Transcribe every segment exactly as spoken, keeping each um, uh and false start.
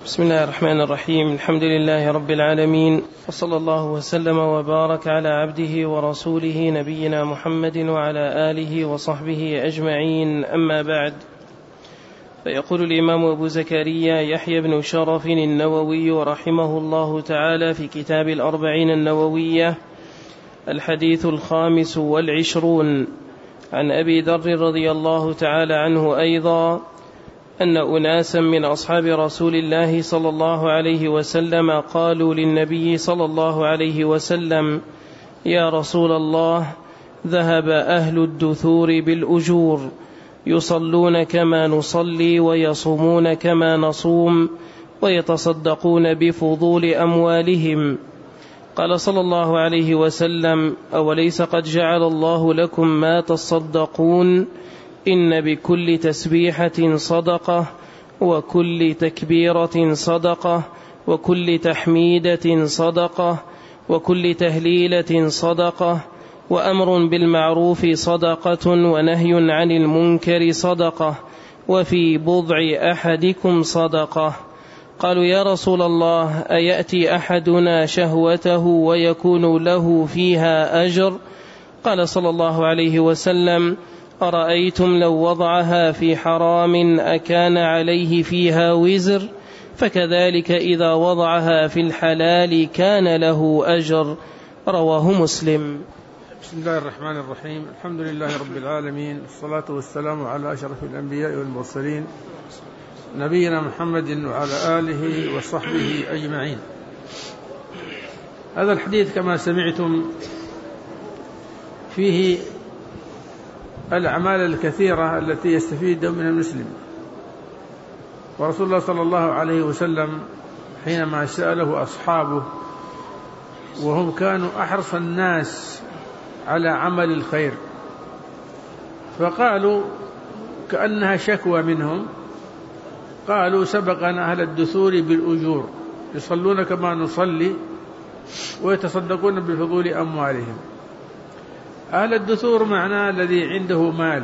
بسم الله الرحمن الرحيم. الحمد لله رب العالمين، وصلى الله وسلم وبارك على عبده ورسوله نبينا محمد وعلى آله وصحبه أجمعين، أما بعد. فيقول الإمام أبو زكريا يحيى بن شرف النووي رحمه الله تعالى في كتاب الأربعين النووية: الحديث الخامس والعشرون عن أبي ذر رضي الله تعالى عنه أيضا أن أناسا من أصحاب رسول الله صلى الله عليه وسلم قالوا للنبي صلى الله عليه وسلم: يا رسول الله، ذهب أهل الدثور بالأجور، يصلون كما نصلي ويصومون كما نصوم ويتصدقون بفضول أموالهم. قال صلى الله عليه وسلم: أوليس قد جعل الله لكم ما تصدقون؟ إن بكل تسبيحة صدقة، وكل تكبيرة صدقة، وكل تحميدة صدقة، وكل تهليلة صدقة، وأمر بالمعروف صدقة، ونهي عن المنكر صدقة، وفي بضع أحدكم صدقة. قالوا: يا رسول الله، أيأتي أحدنا شهوته ويكون له فيها أجر؟ قال صلى الله عليه وسلم: أرأيتم لو وضعها في حرام أكان عليه فيها وزر؟ فكذلك إذا وضعها في الحلال كان له أجر. رواه مسلم. بسم الله الرحمن الرحيم. الحمد لله رب العالمين، والصلاة والسلام على أشرف الأنبياء والمرسلين، نبينا محمد وعلى آله وصحبه أجمعين. هذا الحديث كما سمعتم فيه الأعمال الكثيرة التي يستفيد منها المسلم. ورسول الله صلى الله عليه وسلم حينما سأله أصحابه وهم كانوا أحرص الناس على عمل الخير، فقالوا كأنها شكوى منهم، قالوا: سبقنا أهل الدثور بالأجور، يصلون كما نصلي ويتصدقون بفضول أموالهم. أهل الدثور معناه الذي عنده مال،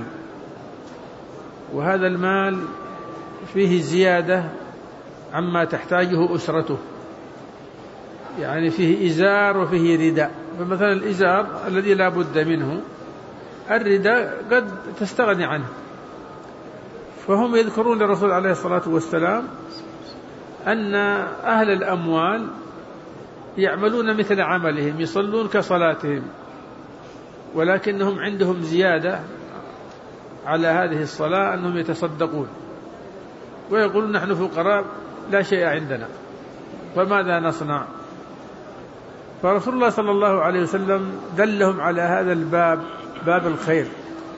وهذا المال فيه زيادة عما تحتاجه أسرته، يعني فيه إزار وفيه رداء. فمثلا الإزار الذي لا بد منه، الرداء قد تستغني عنه. فهم يذكرون للرسول عليه الصلاة والسلام أن أهل الأموال يعملون مثل عملهم، يصلون كصلاتهم، ولكنهم عندهم زيادة على هذه الصلاة، أنهم يتصدقون ويقولون: نحن فقراء لا شيء عندنا، فماذا نصنع؟ فرسول الله صلى الله عليه وسلم دلهم على هذا الباب، باب الخير،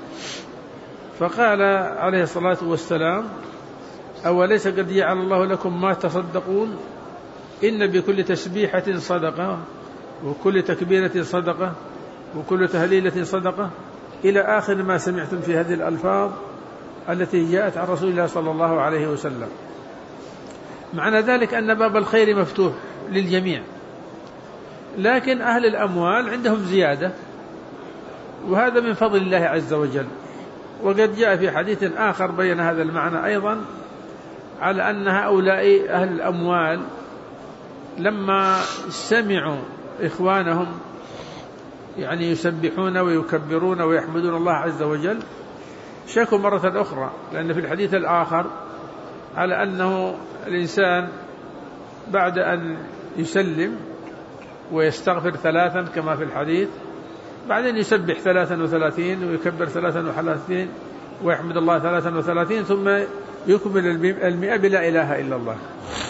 فقال عليه الصلاة والسلام: أوليس قد جعل الله لكم ما تصدقون؟ إن بكل تسبيحة صدقة، وكل تكبيرة صدقة، وكل تهليلة صدقة، إلى آخر ما سمعتم في هذه الألفاظ التي جاءت عن رسول الله صلى الله عليه وسلم. معنى ذلك أن باب الخير مفتوح للجميع، لكن أهل الأموال عندهم زيادة، وهذا من فضل الله عز وجل. وقد جاء في حديث آخر بين هذا المعنى أيضا، على أن هؤلاء أهل الأموال لما سمعوا إخوانهم يعني يسبحون ويكبرون ويحمدون الله عز وجل، شكوا مرة أخرى، لأن في الحديث الآخر على أنه الإنسان بعد أن يسلم ويستغفر ثلاثا كما في الحديث، بعدين يسبح ثلاثا وثلاثين ويكبر ثلاثا وثلاثين ويحمد الله ثلاثا وثلاثين، ثم يكمل المئة بلا إله إلا الله.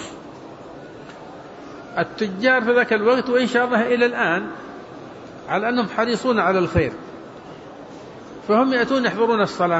التجار في ذاك الوقت وإن شاء الله إلى الآن على أنهم حريصون على الخير، فهم يأتون يحضرون الصلاة،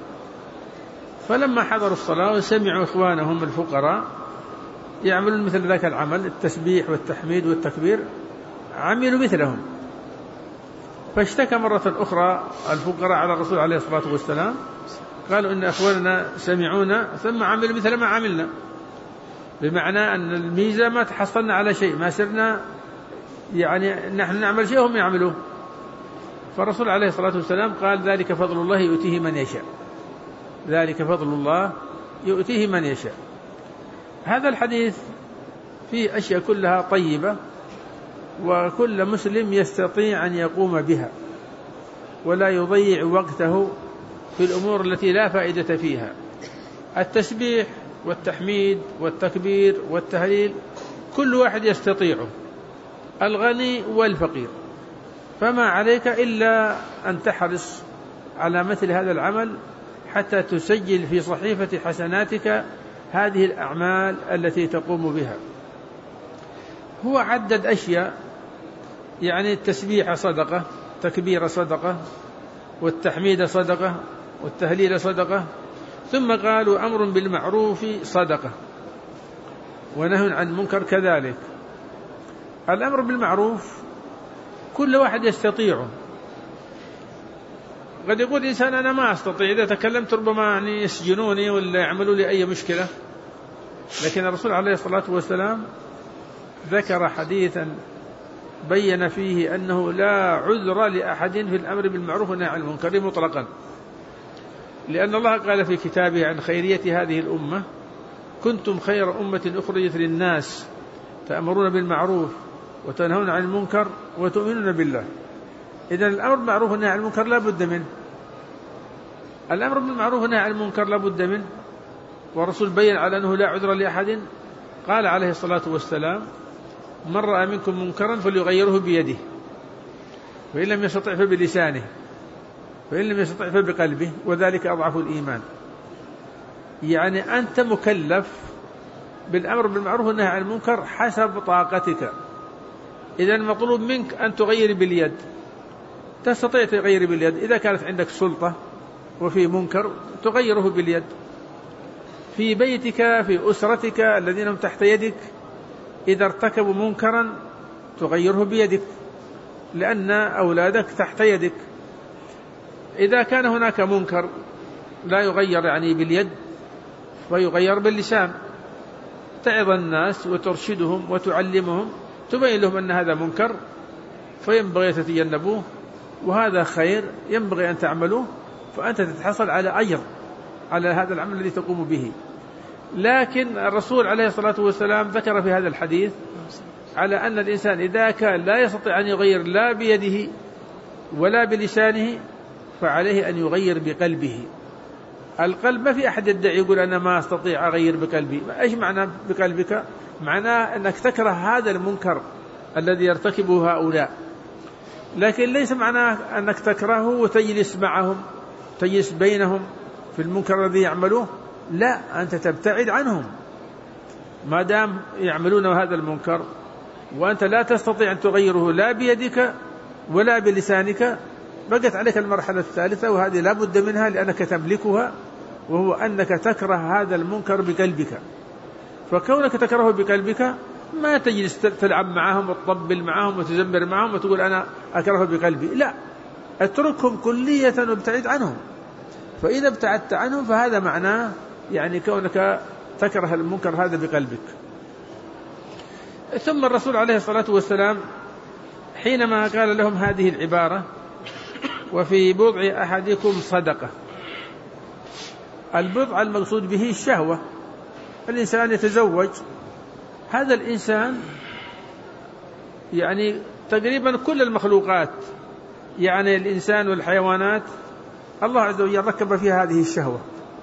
فلما حضروا الصلاة وسمعوا إخوانهم الفقراء يعملون مثل ذاك العمل، التسبيح والتحميد والتكبير، عملوا مثلهم. فاشتكى مرة أخرى الفقراء على الرسول عليه الصلاة والسلام، قالوا: إن أخواننا سمعونا ثم عملوا مثل ما عملنا، بمعنى أن الميزة ما تحصلنا على شيء، ما سرنا يعني نحن نعمل شيء هم يعملوه. فالرسول عليه الصلاة والسلام قال: ذلك فضل الله يؤتيه من يشاء، ذلك فضل الله يؤتيه من يشاء. هذا الحديث فيه أشياء كلها طيبة، وكل مسلم يستطيع أن يقوم بها ولا يضيع وقته في الأمور التي لا فائدة فيها. التسبيح والتحميد والتكبير والتهليل كل واحد يستطيعه، الغني والفقير، فما عليك إلا أن تحرص على مثل هذا العمل حتى تسجل في صحيفة حسناتك هذه الأعمال التي تقوم بها. هو عدد أشياء، يعني التسبيح صدقة، تكبير صدقة، والتحميد صدقة، والتهليل صدقة، ثم قالوا أمر بالمعروف صدقة، ونهي عن المنكر كذلك. الأمر بالمعروف كل واحد يستطيعه. قد يقول إنسان أنا ما أستطيع، إذا تكلمت ربما يعني يسجنوني ولا يعملوا لي أي مشكلة. لكن الرسول عليه الصلاة والسلام ذكر حديثا بين فيه أنه لا عذر لأحد في الأمر بالمعروف والنهي عن المنكر مطلقا، لأن الله قال في كتابه عن خيرية هذه الأمة: كنتم خير أمة أخرجت للناس تأمرون بالمعروف وتنهون عن المنكر وتؤمنون بالله. إذن الأمر بالمعروف والنهي عن المنكر لا بد منه، الأمر بالمعروف والنهي عن المنكر لا بد منه. والرسول بين على أنه لا عذر لأحد، قال عليه الصلاة والسلام: من رأى منكم منكرا فليغيره بيده، وإن لم يستطع فبلسانه، وإن لم يستطع فبقلبه، وذلك أضعف الإيمان. يعني أنت مكلف بالأمر بالمعروف والنهي عن المنكر حسب طاقتك. إذا المطلوب منك أن تغير باليد، تستطيع تغير باليد. إذا كانت عندك سلطة وفي منكر تغيره باليد. في بيتك، في أسرتك الذين هم تحت يدك، إذا ارتكبوا منكرا تغيره بيدك، لأن أولادك تحت يدك. إذا كان هناك منكر لا يغير يعني باليد ويغير باللسان، تعظ الناس وترشدهم وتعلمهم، تبين لهم أن هذا منكر فينبغي تتجنبوه، وهذا خير ينبغي أن تعملوه، فأنت تتحصل على أجر على هذا العمل الذي تقوم به. لكن الرسول عليه الصلاة والسلام ذكر في هذا الحديث على أن الإنسان إذا كان لا يستطيع أن يغير لا بيده ولا بلسانه فعليه أن يغير بقلبه. القلب ما في أحد يدعي يقول أنا ما أستطيع أغير بقلبي. إيش معنى بقلبك؟ معناه أنك تكره هذا المنكر الذي يرتكبه هؤلاء، لكن ليس معناه أنك تكرهه وتجلس معهم، تجلس بينهم في المنكر الذي يعملوه. لا، أنت تبتعد عنهم ما دام يعملون هذا المنكر، وأنت لا تستطيع أن تغيره لا بيدك ولا بلسانك. بقت عليك المرحلة الثالثة، وهذه لا بد منها لأنك تملكها، وهو أنك تكره هذا المنكر بقلبك. فكونك تكرهه بقلبك ما تجلس تلعب معهم وتطبل معهم وتزمر معهم وتقول أنا أكره بقلبي، لا، اتركهم كلية وابتعد عنهم. فإذا ابتعدت عنهم فهذا معناه يعني كونك تكره المنكر هذا بقلبك. ثم الرسول عليه الصلاة والسلام حينما قال لهم هذه العبارة: وفي بضع أحدكم صدقة. البضع المقصود به الشهوة. الإنسان يتزوج، هذا الإنسان يعني تقريبا كل المخلوقات، يعني الإنسان والحيوانات، الله عز وجل ركب فيها هذه الشهوة،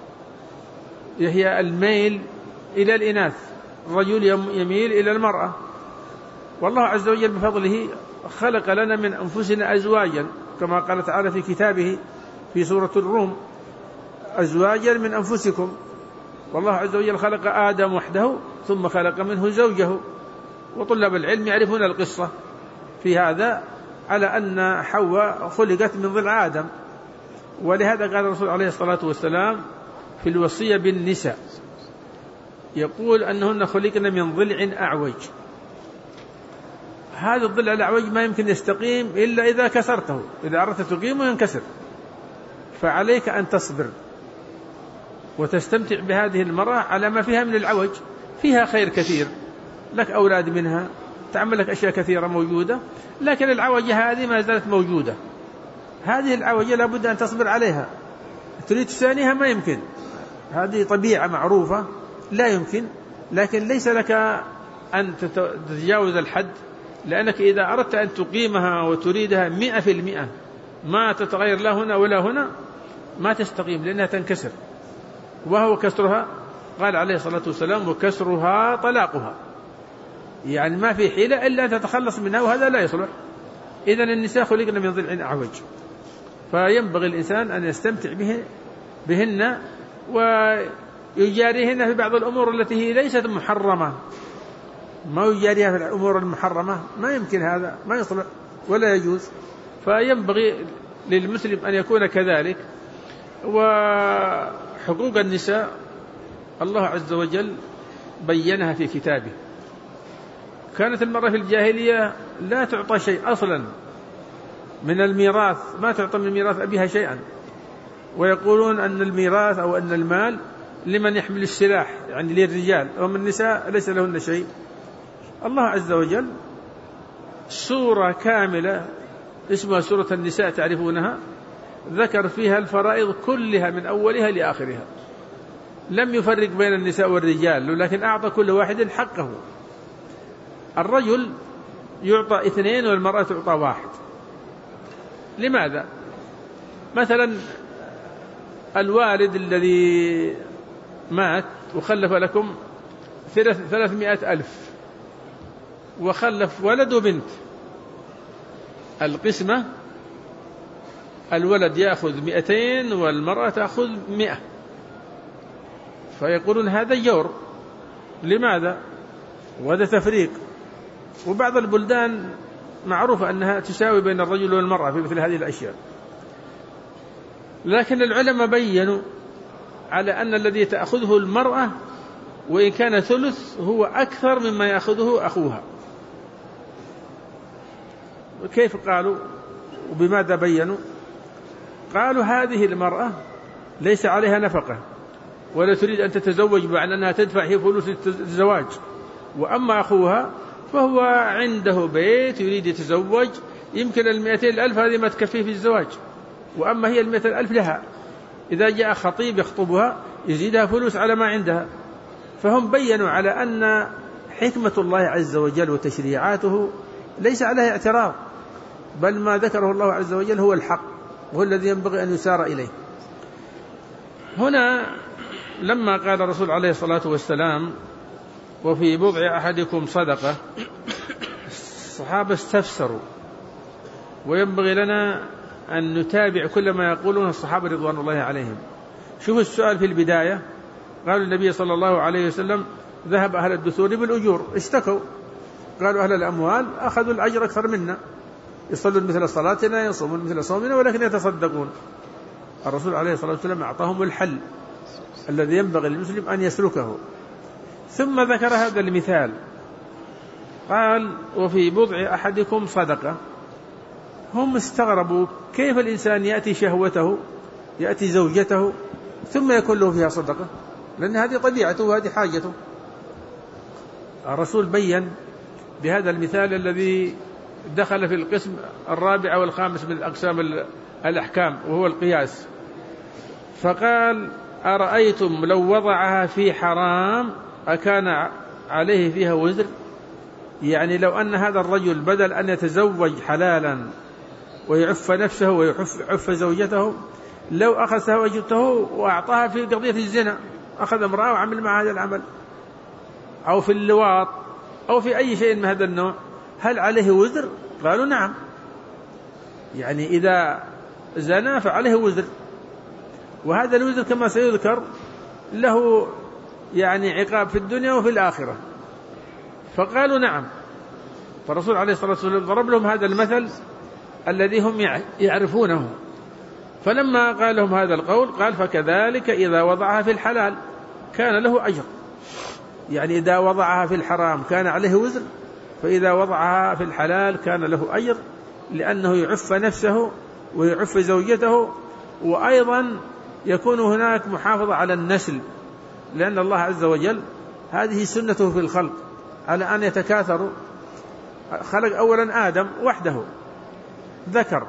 هي الميل إلى الإناث. الرجل يميل إلى المرأة، والله عز وجل بفضله خلق لنا من أنفسنا أزواجا، كما قال تعالى في كتابه في سورة الروم: أزواجا من أنفسكم. والله عز وجل خلق آدم وحده ثم خلق منه زوجه. وطلاب العلم يعرفون القصة في هذا على أن حواء خلقت من ضلع آدم. ولهذا قال الرسول عليه الصلاة والسلام في الوصية بالنساء، يقول أنهن خلقن من ضلع أعوج. هذا الضلع الأعوج ما يمكن يستقيم إلا إذا كسرته، إذا أردت تقيمه ينكسر. فعليك أن تصبر وتستمتع بهذه المرأة على ما فيها من العوج. فيها خير كثير، لك أولاد منها، تعمل لك أشياء كثيرة موجودة، لكن العوجة هذه ما زالت موجودة. هذه العوجة لابد أن تصبر عليها. تريد تسانيها ما يمكن، هذه طبيعة معروفة لا يمكن. لكن ليس لك أن تتجاوز الحد، لأنك إذا أردت أن تقيمها وتريدها مئة في المئة ما تتغير لا هنا ولا هنا ما تستقيم، لأنها تنكسر. وهو كسرها قال عليه الصلاة والسلام وكسرها طلاقها، يعني ما في حيلة إلا أن تتخلص منها، وهذا لا يصلح. إذن النساء خلقن من ضلع أعوج، فينبغي الإنسان أن يستمتع به بهن ويجاريهن في بعض الأمور التي هي ليست محرمة. ما يجاريها في الأمور المحرمة ما يمكن، هذا ما يصلح ولا يجوز. فينبغي للمسلم أن يكون كذلك. وحقوق النساء الله عز وجل بينها في كتابه. كانت المرأة في الجاهلية لا تعطى شيء أصلا من الميراث، ما تعطى من ميراث أبيها شيئا، ويقولون أن الميراث أو أن المال لمن يحمل السلاح، يعني للرجال، ومن النساء ليس لهن شيء. الله عز وجل سورة كاملة اسمها سورة النساء تعرفونها، ذكر فيها الفرائض كلها من أولها لآخرها، لم يفرق بين النساء والرجال، لكن أعطى كل واحد حقه. الرجل يعطى اثنين والمرأة تعطى واحد. لماذا؟ مثلا الوالد الذي مات وخلف لكم ثلاثمائة ألف وخلف ولد وبنت، القسمة الولد يأخذ مئتين والمرأة تأخذ مئة، فيقولون هذا جور. لماذا؟ وهذا تفريق. وبعض البلدان معروفة أنها تساوي بين الرجل والمرأة في مثل هذه الأشياء، لكن العلماء بيّنوا على أن الذي تأخذه المرأة وإن كان ثلث هو أكثر مما يأخذه أخوها. كيف قالوا وبماذا بيّنوا؟ قالوا هذه المرأة ليس عليها نفقة ولا تريد أن تتزوج بعد أنها تدفع هي فلوس الزواج، وأما أخوها فهو عنده بيت يريد يتزوج، يمكن المئتين الألف هذه ما تكفيه في الزواج، وأما هي المئتين الألف لها، إذا جاء خطيب يخطبها يزيدها فلوس على ما عندها. فهم بيّنوا على أن حكمة الله عز وجل وتشريعاته ليس عليها اعتراض، بل ما ذكره الله عز وجل هو الحق وهو الذي ينبغي أن يسار إليه. هنا لما قال الرسول عليه الصلاة والسلام وفي بضع أحدكم صدقة، الصحابة استفسروا، وينبغي لنا أن نتابع كل ما يقولون الصحابة رضوان الله عليهم. شوفوا السؤال في البداية، قالوا النبي صلى الله عليه وسلم ذهب أهل الدثور بالأجور، اشتكوا، قالوا أهل الأموال أخذوا الأجر أكثر منا، يصلون مثل صلاتنا يصومون مثل صومنا ولكن يتصدقون. الرسول عليه الصلاة والسلام أعطاهم الحل الذي ينبغي للمسلم أن يسلكه، ثم ذكر هذا المثال، قال وفي بضع أحدكم صدقة. هم استغربوا كيف الإنسان يأتي شهوته يأتي زوجته ثم يكون له فيها صدقة، لأن هذه طبيعته وهذه حاجته. الرسول بيّن بهذا المثال الذي دخل في القسم الرابع والخامس من أقسام الأحكام وهو القياس، فقال أرأيتم لو وضعها في حرام أكان عليه فيها وزر؟ يعني لو أن هذا الرجل بدل أن يتزوج حلالا ويعف نفسه ويعف زوجته، لو أخذ زوجته وأعطاها في قضية الزنا، أخذ امرأة وعمل مع هذا العمل، أو في اللواط أو في أي شيء من هذا النوع، هل عليه وزر؟ قالوا نعم، يعني إذا زنا فعليه وزر، وهذا الوزر كما سيذكر له يعني عقاب في الدنيا وفي الآخرة. فقالوا نعم. فالرسول عليه الصلاة والسلام ضرب لهم هذا المثل الذي هم يعرفونه، فلما قال لهم هذا القول قال فكذلك إذا وضعها في الحلال كان له أجر، يعني إذا وضعها في الحرام كان عليه وزر، فإذا وضعها في الحلال كان له أجر، لأنه يعف نفسه ويعف زوجته، وأيضا يكون هناك محافظة على النسل، لأن الله عز وجل هذه سنته في الخلق على أن يتكاثروا. خلق أولا آدم وحده ذكر،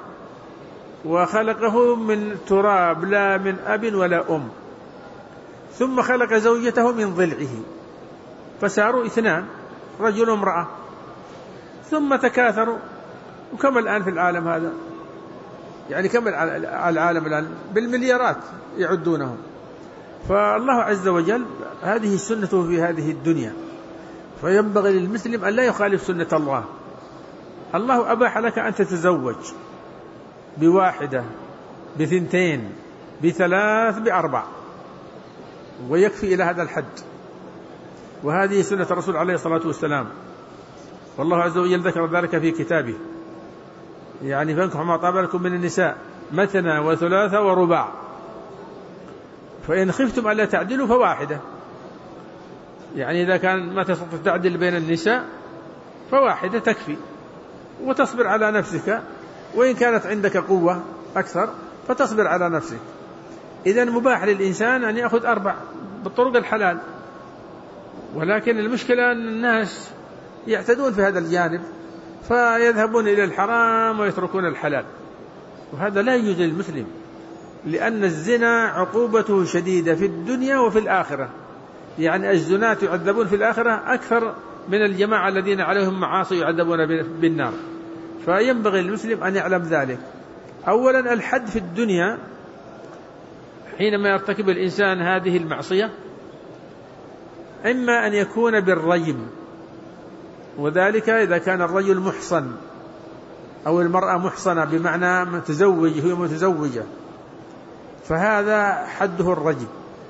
وخلقه من تراب لا من أب ولا أم، ثم خلق زوجته من ضلعه، فساروا اثنان رجل وامرأة، ثم تكاثروا. وكم الآن في العالم هذا؟ يعني كم العالم الآن؟ بالمليارات يعدونهم. فالله عز وجل هذه سنته في هذه الدنيا، فينبغي للمسلم أن لا يخالف سنة الله. الله أباح لك أن تتزوج بواحدة، بثنتين، بثلاث، بأربع، ويكفي إلى هذا الحد، وهذه سنة الرسول عليه الصلاة والسلام. والله عز وجل ذكر ذلك في كتابه، يعني فانكحوا ما طاب لكم من النساء مثنى وثلاث ورباع، فإن خفتم ألا تعدلوا فواحدة. يعني إذا كان ما تستطيع تعدل بين النساء فواحدة تكفي، وتصبر على نفسك، وإن كانت عندك قوة أكثر فتصبر على نفسك. إذن مباح للإنسان أن يأخذ أربع بالطرق الحلال، ولكن المشكلة أن الناس يعتدون في هذا الجانب، فيذهبون إلى الحرام ويتركون الحلال، وهذا لا يجوز للمسلم، لأن الزنا عقوبته شديدة في الدنيا وفي الآخرة. يعني الزناة يعذبون في الآخرة أكثر من الجماعة الذين عليهم معاصي يعذبون بالنار. فينبغي للمسلم أن يعلم ذلك. أولا الحد في الدنيا حينما يرتكب الإنسان هذه المعصية إما أن يكون بالرجم، وذلك إذا كان الرجل محصن أو المرأة محصنة بمعنى متزوج هي متزوجة، فهذا حده الرجم.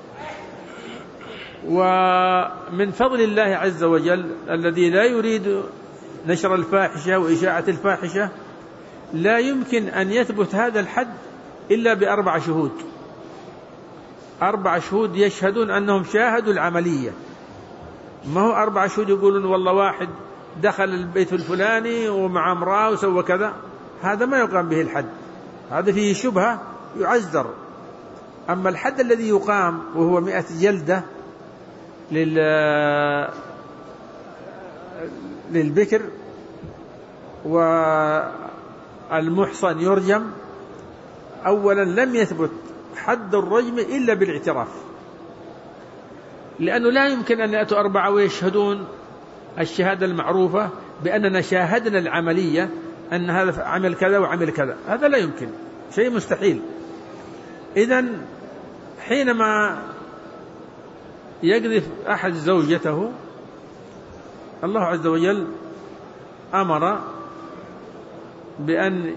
ومن فضل الله عز وجل الذي لا يريد نشر الفاحشة وإشاعة الفاحشة، لا يمكن أن يثبت هذا الحد إلا بأربع شهود، أربع شهود يشهدون أنهم شاهدوا العملية. ما هو أربع شهود يقولون والله واحد دخل البيت الفلاني ومع امرأة وسوى كذا، هذا ما يقام به الحد، هذا فيه شبهة يعذر. أما الحد الذي يقام وهو مئة جلدة للبكر، والمحصن يرجم. أولا لم يثبت حد الرجم إلا بالاعتراف، لأنه لا يمكن أن يأتوا أربعة ويشهدون الشهادة المعروفة بأننا شاهدنا العملية أن هذا عمل كذا وعمل كذا، هذا لا يمكن، شيء مستحيل. إذن حينما يقذف أحد زوجته، الله عز وجل أمر بأن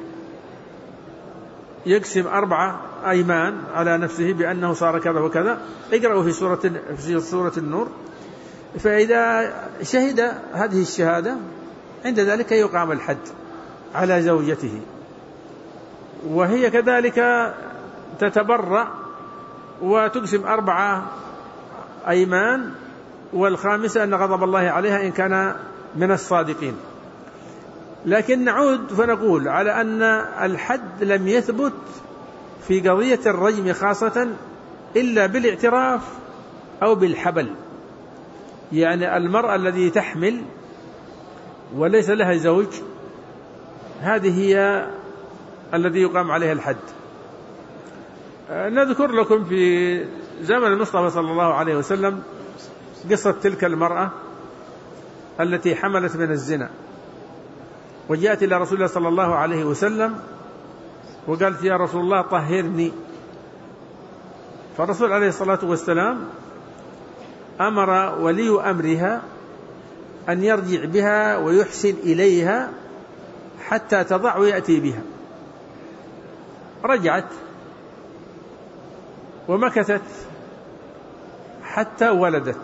يقسم أربعة أيمان على نفسه بأنه صار كذا وكذا. اقرأوا في سورة في سورة النور. فإذا شهد هذه الشهادة عند ذلك يقام الحد على زوجته، وهي كذلك تتبرأ وتقسم أربعة أيمان، والخامسة أن غضب الله عليها إن كان من الصادقين. لكن نعود فنقول على أن الحد لم يثبت في قضية الرجم خاصة إلا بالاعتراف أو بالحبل. يعني المرأة الذي تحمل وليس لها زوج، هذه هي الذي يقام عليها الحد. نذكر لكم في زمن المصطفى صلى الله عليه وسلم قصة تلك المرأة التي حملت من الزنا، وجاءت إلى رسول الله صلى الله عليه وسلم وقالت يا رسول الله طهرني. فالرسول عليه الصلاة والسلام أمر ولي أمرها أن يرجع بها ويحسن إليها حتى تضع ويأتي بها. رجعت ومكثت حتى ولدت.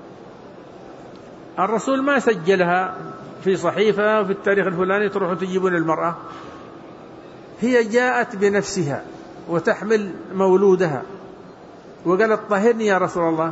الرسول ما سجلها في صحيفة في التاريخ الفلاني تروحوا تجيبون المرأة، هي جاءت بنفسها وتحمل مولودها وقالت طهرني يا رسول الله.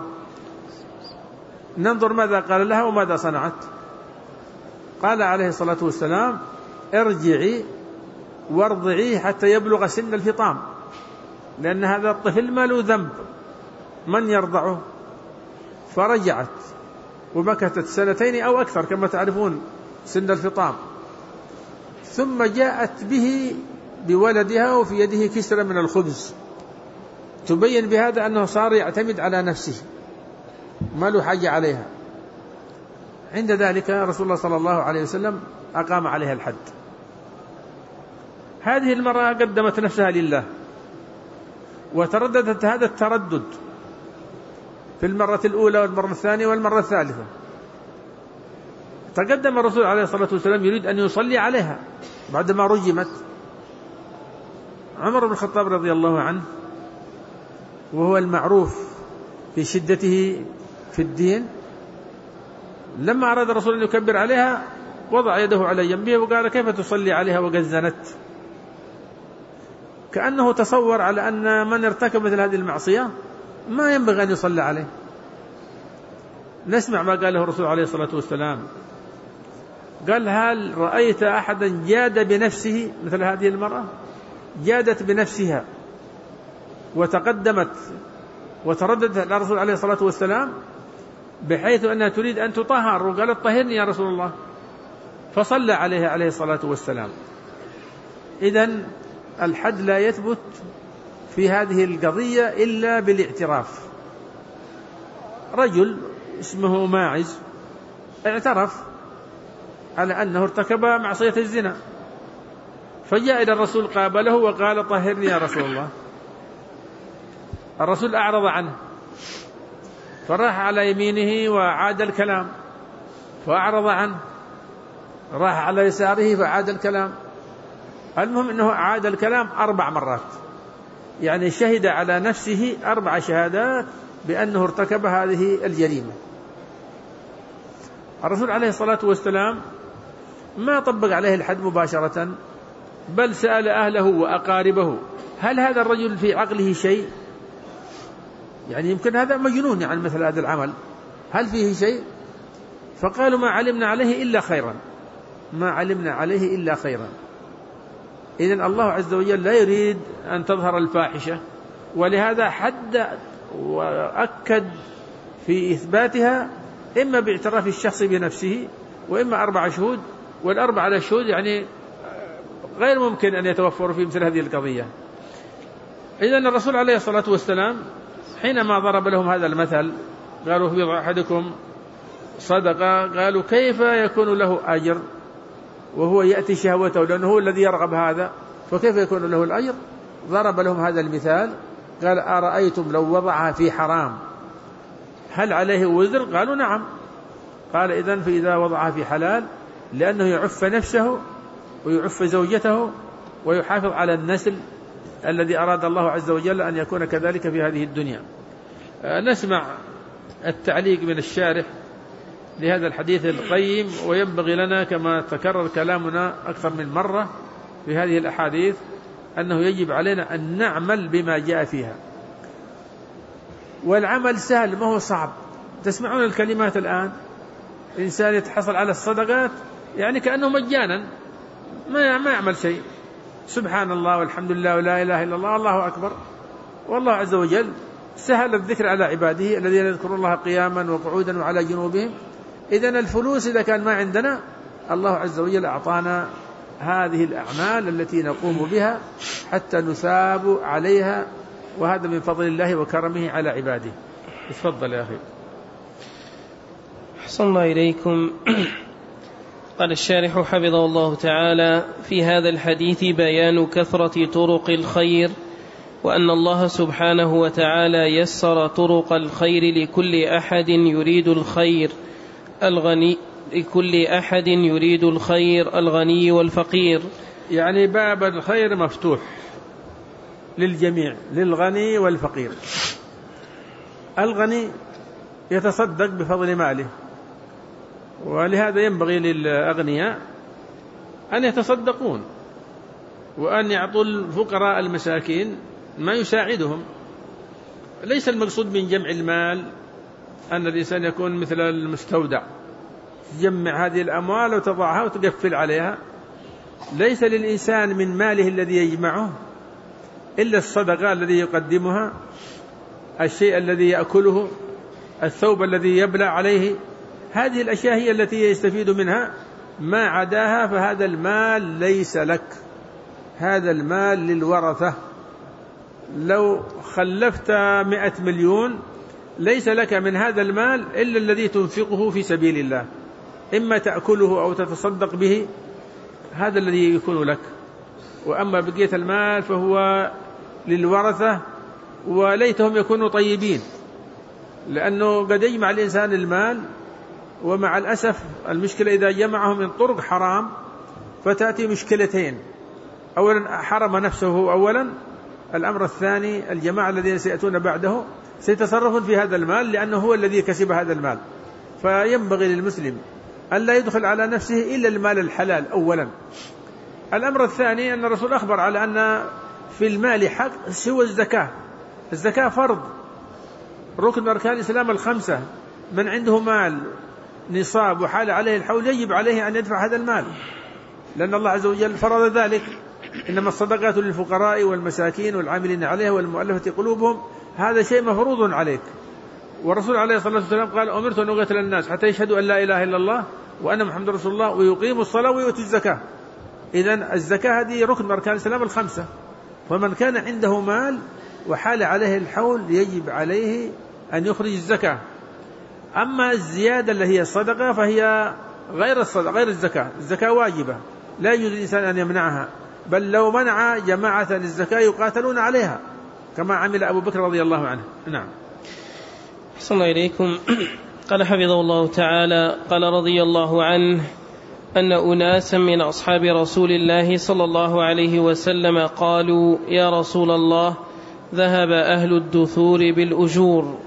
ننظر ماذا قال لها وماذا صنعت. قال عليه الصلاة والسلام ارجعي وارضعيه حتى يبلغ سن الفطام، لأن هذا الطفل ما له ذنب، من يرضعه؟ فرجعت ومكثت سنتين أو أكثر كما تعرفون سن الفطام، ثم جاءت به بولدها وفي يده كسرة من الخبز، تبين بهذا أنه صار يعتمد على نفسه، ما له حاجة عليها. عند ذلك رسول الله صلى الله عليه وسلم أقام عليها الحد. هذه المرأة قدمت نفسها لله وترددت هذا التردد في المرة الأولى والمرة الثانية والمرة الثالثة. تقدم الرسول عليه الصلاة والسلام يريد أن يصلي عليها بعدما رجمت. عمر بن الخطاب رضي الله عنه وهو المعروف في شدته في الدين، لما أراد الرسول أن يكبر عليها وضع يده على جنبه وقال: كيف تصلي عليها وقد زنت؟ كأنه تصور على أن من ارتكب مثل هذه المعصية ما ينبغي أن يصلي عليه. نسمع ما قاله الرسول عليه الصلاة والسلام، قال: هل رأيت أحدا جاد بنفسه مثل هذه المرأة؟ جادت بنفسها وتقدمت وترددت على الرسول عليه الصلاة والسلام بحيث أنها تريد أن تطهر، وقالت: طهرني يا رسول الله، فصلى عليها عليه الصلاة والسلام. إذن الحد لا يثبت في هذه القضية إلا بالاعتراف. رجل اسمه ماعز اعترف على أنه ارتكب معصية الزنا، فجاء إلى الرسول قابله وقال: طهرني يا رسول الله. الرسول أعرض عنه فراح على يمينه وعاد الكلام، فأعرض عنه، راح على يساره فعاد الكلام. المهم أنه عاد الكلام أربع مرات، يعني شهد على نفسه أربع شهادات بأنه ارتكب هذه الجريمة. الرسول عليه الصلاة والسلام ما طبق عليه الحد مباشرة، بل سأل أهله وأقاربه: هل هذا الرجل في عقله شيء؟ يعني يمكن هذا مجنون يعني مثل هذا العمل، هل فيه شيء؟ فقالوا: ما علمنا عليه إلا خيرا، ما علمنا عليه إلا خيرا. إذن الله عز وجل لا يريد أن تظهر الفاحشة، ولهذا حد وأكد في إثباتها إما باعتراف الشخص بنفسه وإما أربع شهود، والأربعة الشهود يعني غير ممكن أن يتوفروا في مثل هذه القضية. إذن الرسول عليه الصلاة والسلام حينما ضرب لهم هذا المثل، قالوا: في أحدكم صدقة، قالوا: كيف يكون له أجر وهو يأتي شهوته، لأنه هو الذي يرغب هذا، فكيف يكون له الأجر؟ ضرب لهم هذا المثال، قال: أرأيتم لو وضعها في حرام هل عليه وزر؟ قالوا: نعم. قال: إذن فإذا وضعها في حلال، لأنه يعف نفسه ويعف زوجته ويحافظ على النسل الذي أراد الله عز وجل أن يكون كذلك في هذه الدنيا. نسمع التعليق من الشارح لهذا الحديث القيم. وينبغي لنا كما تكرر كلامنا أكثر من مرة في هذه الأحاديث أنه يجب علينا أن نعمل بما جاء فيها، والعمل سهل ما هو صعب. تسمعون الكلمات الآن، إنسان يتحصل على الصدقات يعني كأنه مجانا ما ما يعمل شيء، سبحان الله والحمد لله ولا إله إلا الله والله أكبر. والله عز وجل سهل الذكر على عباده الذين يذكرون الله قياما وقعودا وعلى جنوبهم. إذن الفلوس إذا كان ما عندنا، الله عز وجل أعطانا هذه الأعمال التي نقوم بها حتى نثاب عليها، وهذا من فضل الله وكرمه على عباده. تفضل يا أخي. أحسن الله إليكم. قال الشارح حفظه الله تعالى: في هذا الحديث بيان كثرة طرق الخير، وأن الله سبحانه وتعالى يسر طرق الخير لكل أحد يريد الخير الغني لكل أحد يريد الخير الغني والفقير. يعني باب الخير مفتوح للجميع، للغني والفقير. الغني يتصدق بفضل ماله، ولهذا ينبغي للأغنياء أن يتصدقون وأن يعطوا الفقراء المساكين ما يساعدهم. ليس المقصود من جمع المال أن الإنسان يكون مثل المستودع، تجمع هذه الأموال وتضعها وتقفل عليها. ليس للإنسان من ماله الذي يجمعه إلا الصدقة الذي يقدمها، الشيء الذي يأكله، الثوب الذي يبلع عليه. هذه الأشياء هي التي يستفيد منها، ما عداها فهذا المال ليس لك، هذا المال للورثة. لو خلفت مئة مليون ليس لك من هذا المال إلا الذي تنفقه في سبيل الله، إما تأكله أو تتصدق به، هذا الذي يكون لك. وأما بقية المال فهو للورثة، وليتهم يكونوا طيبين، لأنه قد يجمع الإنسان المال، ومع الأسف المشكلة إذا جمعه من طرق حرام فتأتي مشكلتين: أولا حرم نفسه أولا، الأمر الثاني الجماعة الذين سيأتون بعده سيتصرفون في هذا المال لأنه هو الذي كسب هذا المال. فينبغي للمسلم أن لا يدخل على نفسه إلا المال الحلال أولا. الأمر الثاني أن الرسول أخبر على أن في المال حق سوى الزكاة. الزكاة فرض، ركن من أركان الإسلام الخمسة، من عنده مال نصاب وحال عليه الحول يجب عليه أن يدفع هذا المال، لأن الله عز وجل فرض ذلك: إنما الصدقات للفقراء والمساكين والعاملين عليها والمؤلفة قلوبهم، هذا شيء مفروض عليك. والرسول عليه الصلاة والسلام قال: أمرت أن أقاتل الناس حتى يشهدوا أن لا إله إلا الله وأن محمد رسول الله ويقيموا الصلاة ويؤتوا الزكاة. إذن الزكاة هذه ركن من أركان الإسلام الخمسة، فمن كان عنده مال وحال عليه الحول يجب عليه أن يخرج الزكاة. أما الزيادة اللي هي الصدقة فهي غير الصدقة غير الزكاة. الزكاة واجبة، لا يجوز الإنسان أن يمنعها، بل لو منع جماعة الزكاة يقاتلون عليها كما عمل أبو بكر رضي الله عنه. نعم. أحسن الله إليكم. قال حفظه الله تعالى: قال رضي الله عنه أن أناسا من أصحاب رسول الله صلى الله عليه وسلم قالوا: يا رسول الله، ذهب أهل الدثور بالأجور.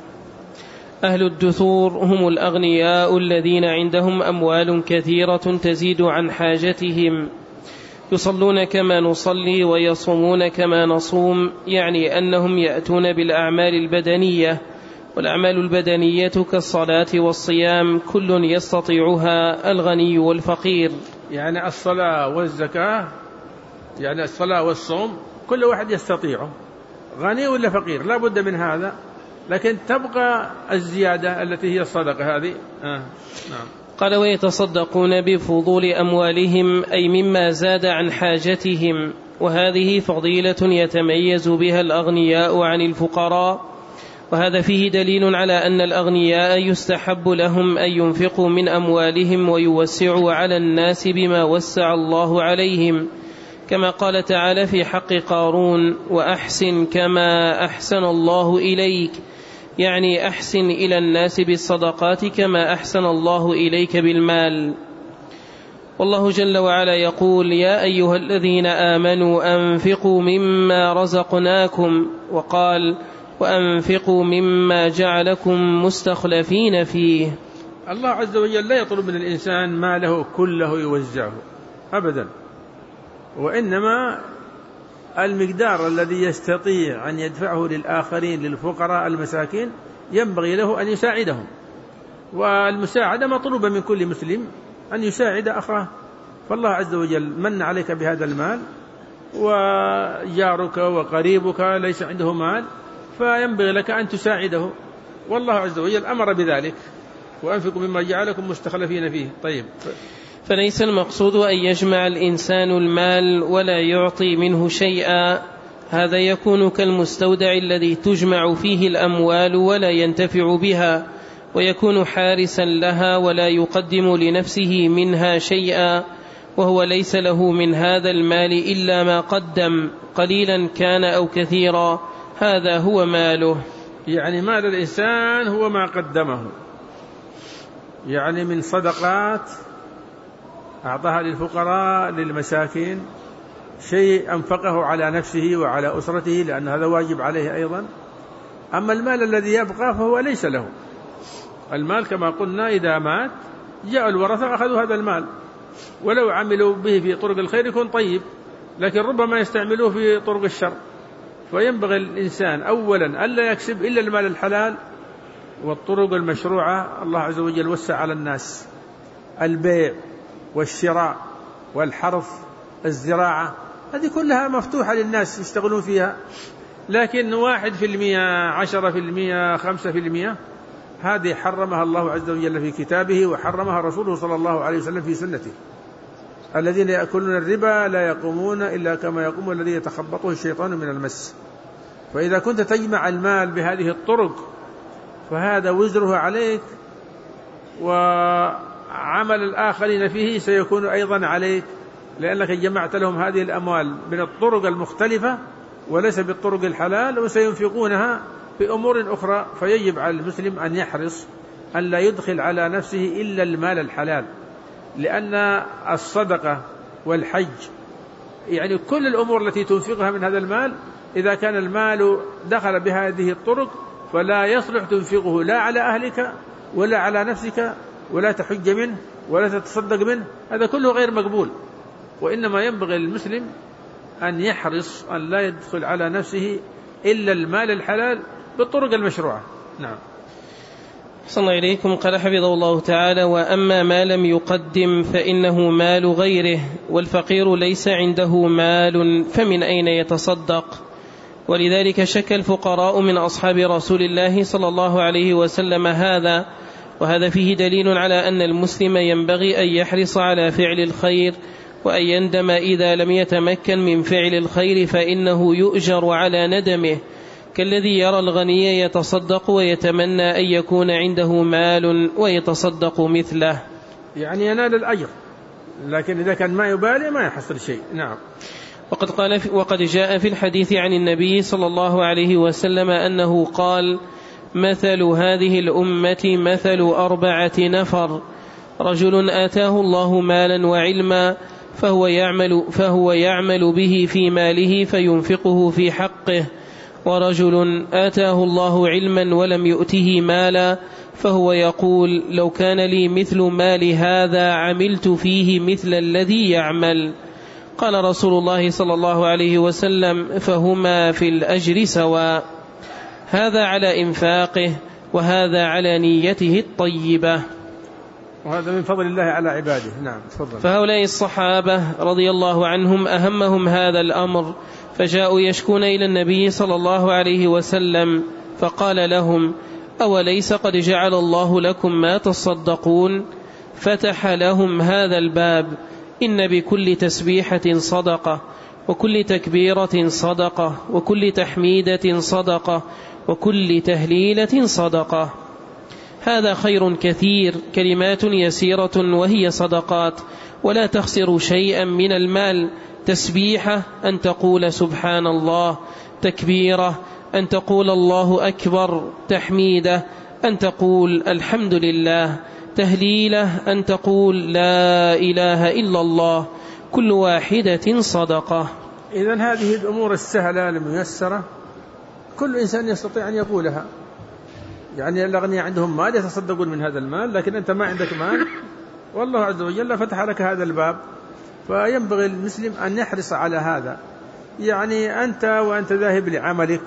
أهل الدثور هم الأغنياء الذين عندهم أموال كثيرة تزيد عن حاجتهم، يصلون كما نصلي ويصومون كما نصوم، يعني أنهم يأتون بالأعمال البدنية، والأعمال البدنية كالصلاة والصيام كل يستطيعها الغني والفقير. يعني الصلاة والزكاة، يعني الصلاة والصوم كل واحد يستطيعه، غني ولا فقير، لا بد من هذا، لكن تبقى الزيادة التي هي الصدقة هذه. آه. نعم. قال: ويتصدقون بفضول أموالهم، أي مما زاد عن حاجتهم، وهذه فضيلة يتميز بها الأغنياء عن الفقراء، وهذا فيه دليل على أن الأغنياء يستحب لهم أن ينفقوا من أموالهم ويوسعوا على الناس بما وسع الله عليهم، كما قال تعالى في حق قارون: وأحسن كما أحسن الله إليك، يعني أحسن إلى الناس بالصدقات كما أحسن الله إليك بالمال. والله جل وعلا يقول: يا أيها الذين آمنوا أنفقوا مما رزقناكم، وقال: وأنفقوا مما جعلكم مستخلفين فيه. الله عز وجل لا يطلب من الإنسان ماله كله يوزعه أبدا، وإنما المقدار الذي يستطيع أن يدفعه للآخرين للفقراء المساكين ينبغي له أن يساعدهم، والمساعدة مطلوبة من كل مسلم أن يساعد أخاه. فالله عز وجل من عليك بهذا المال، وجارك وقريبك ليس عنده مال فينبغي لك أن تساعده، والله عز وجل أمر بذلك: وأنفقوا مما جعلكم مستخلفين فيه. طيب. فليس المقصود أن يجمع الإنسان المال ولا يعطي منه شيئا، هذا يكون كالمستودع الذي تجمع فيه الأموال ولا ينتفع بها، ويكون حارسا لها ولا يقدم لنفسه منها شيئا، وهو ليس له من هذا المال إلا ما قدم، قليلا كان أو كثيرا، هذا هو ماله. يعني مال الإنسان هو ما قدمه، يعني من صدقات أعطاها للفقراء للمساكين، شيء أنفقه على نفسه وعلى أسرته لأن هذا واجب عليه أيضا. أما المال الذي يبقى فهو ليس له. المال كما قلنا إذا مات جاء الورثة أخذوا هذا المال، ولو عملوا به في طرق الخير يكون طيب، لكن ربما يستعملوه في طرق الشر. فينبغي الإنسان أولا ألا يكسب إلا المال الحلال والطرق المشروعة. الله عز وجل وسع على الناس: البيع والشراء والحرث، الزراعة، هذه كلها مفتوحة للناس يشتغلون فيها، لكن واحد في المئة، عشرة في المئة، خمسة في المئة هذه حرمها الله عز وجل في كتابه، وحرمها رسوله صلى الله عليه وسلم في سنته: الذين يأكلون الربا لا يقومون إلا كما يقوم الذي يتخبطه الشيطان من المس. فإذا كنت تجمع المال بهذه الطرق فهذا وزره عليك، و عمل الآخرين فيه سيكون أيضا عليك، لأنك جمعت لهم هذه الأموال من الطرق المختلفة وليس بالطرق الحلال، وسينفقونها في أمور أخرى. فيجب على المسلم أن يحرص أن لا يدخل على نفسه إلا المال الحلال، لأن الصدقة والحج يعني كل الأمور التي تنفقها من هذا المال، إذا كان المال دخل بهذه الطرق فلا يصلح تنفقه لا على أهلك ولا على نفسك، ولا تحج منه ولا تتصدق منه، هذا كله غير مقبول. وإنما ينبغي للمسلم أن يحرص أن لا يدخل على نفسه إلا المال الحلال بالطرق المشروعة. نعم. صلى الله إليكم. قال حفظه الله تعالى: وأما ما لم يقدم فإنه مال غيره، والفقير ليس عنده مال فمن أين يتصدق؟ ولذلك شك الفقراء من أصحاب رسول الله صلى الله عليه وسلم هذا، وهذا فيه دليل على أن المسلم ينبغي أن يحرص على فعل الخير، وأن يندم إذا لم يتمكن من فعل الخير فإنه يؤجر على ندمه، كالذي يرى الغني يتصدق ويتمنى أن يكون عنده مال ويتصدق مثله، يعني ينال الأجر، لكن إذا كان ما يبالي ما يحصل شيء. نعم. وقد, قال وقد جاء في الحديث عن النبي صلى الله عليه وسلم أنه قال: مثل هذه الأمة مثل أربعة نفر: رجل آتاه الله مالا وعلما فهو يعمل, فهو يعمل به في ماله فينفقه في حقه، ورجل آتاه الله علما ولم يؤته مالا فهو يقول: لو كان لي مثل مال هذا عملت فيه مثل الذي يعمل. قال رسول الله صلى الله عليه وسلم: فهما في الأجر سواء. هذا على إنفاقه وهذا على نيته الطيبة، وهذا من فضل الله على عباده. نعم. تفضل. فهؤلاء الصحابة رضي الله عنهم أهمهم هذا الأمر، فجاءوا يشكون إلى النبي صلى الله عليه وسلم فقال لهم: أوليس قد جعل الله لكم ما تصدقون؟ فتح لهم هذا الباب: إن بكل تسبيحة صدقة، وكل تكبيرة صدقة، وكل تحميدة صدقة، وكل تهليلة صدقة. هذا خير كثير، كلمات يسيرة وهي صدقات، ولا تخسر شيئا من المال. تسبيحة أن تقول سبحان الله، تكبيرة أن تقول الله أكبر، تحميدة أن تقول الحمد لله، تهليلة أن تقول لا إله إلا الله، كل واحدة صدقة. إذن هذه الأمور السهلة الميسرة كل إنسان يستطيع أن يقولها. يعني الأغنياء عندهم مال يتصدقون من هذا المال، لكن أنت ما عندك مال، والله عز وجل فتح لك هذا الباب، فينبغي المسلم أن يحرص على هذا. يعني أنت وأنت ذاهب لعملك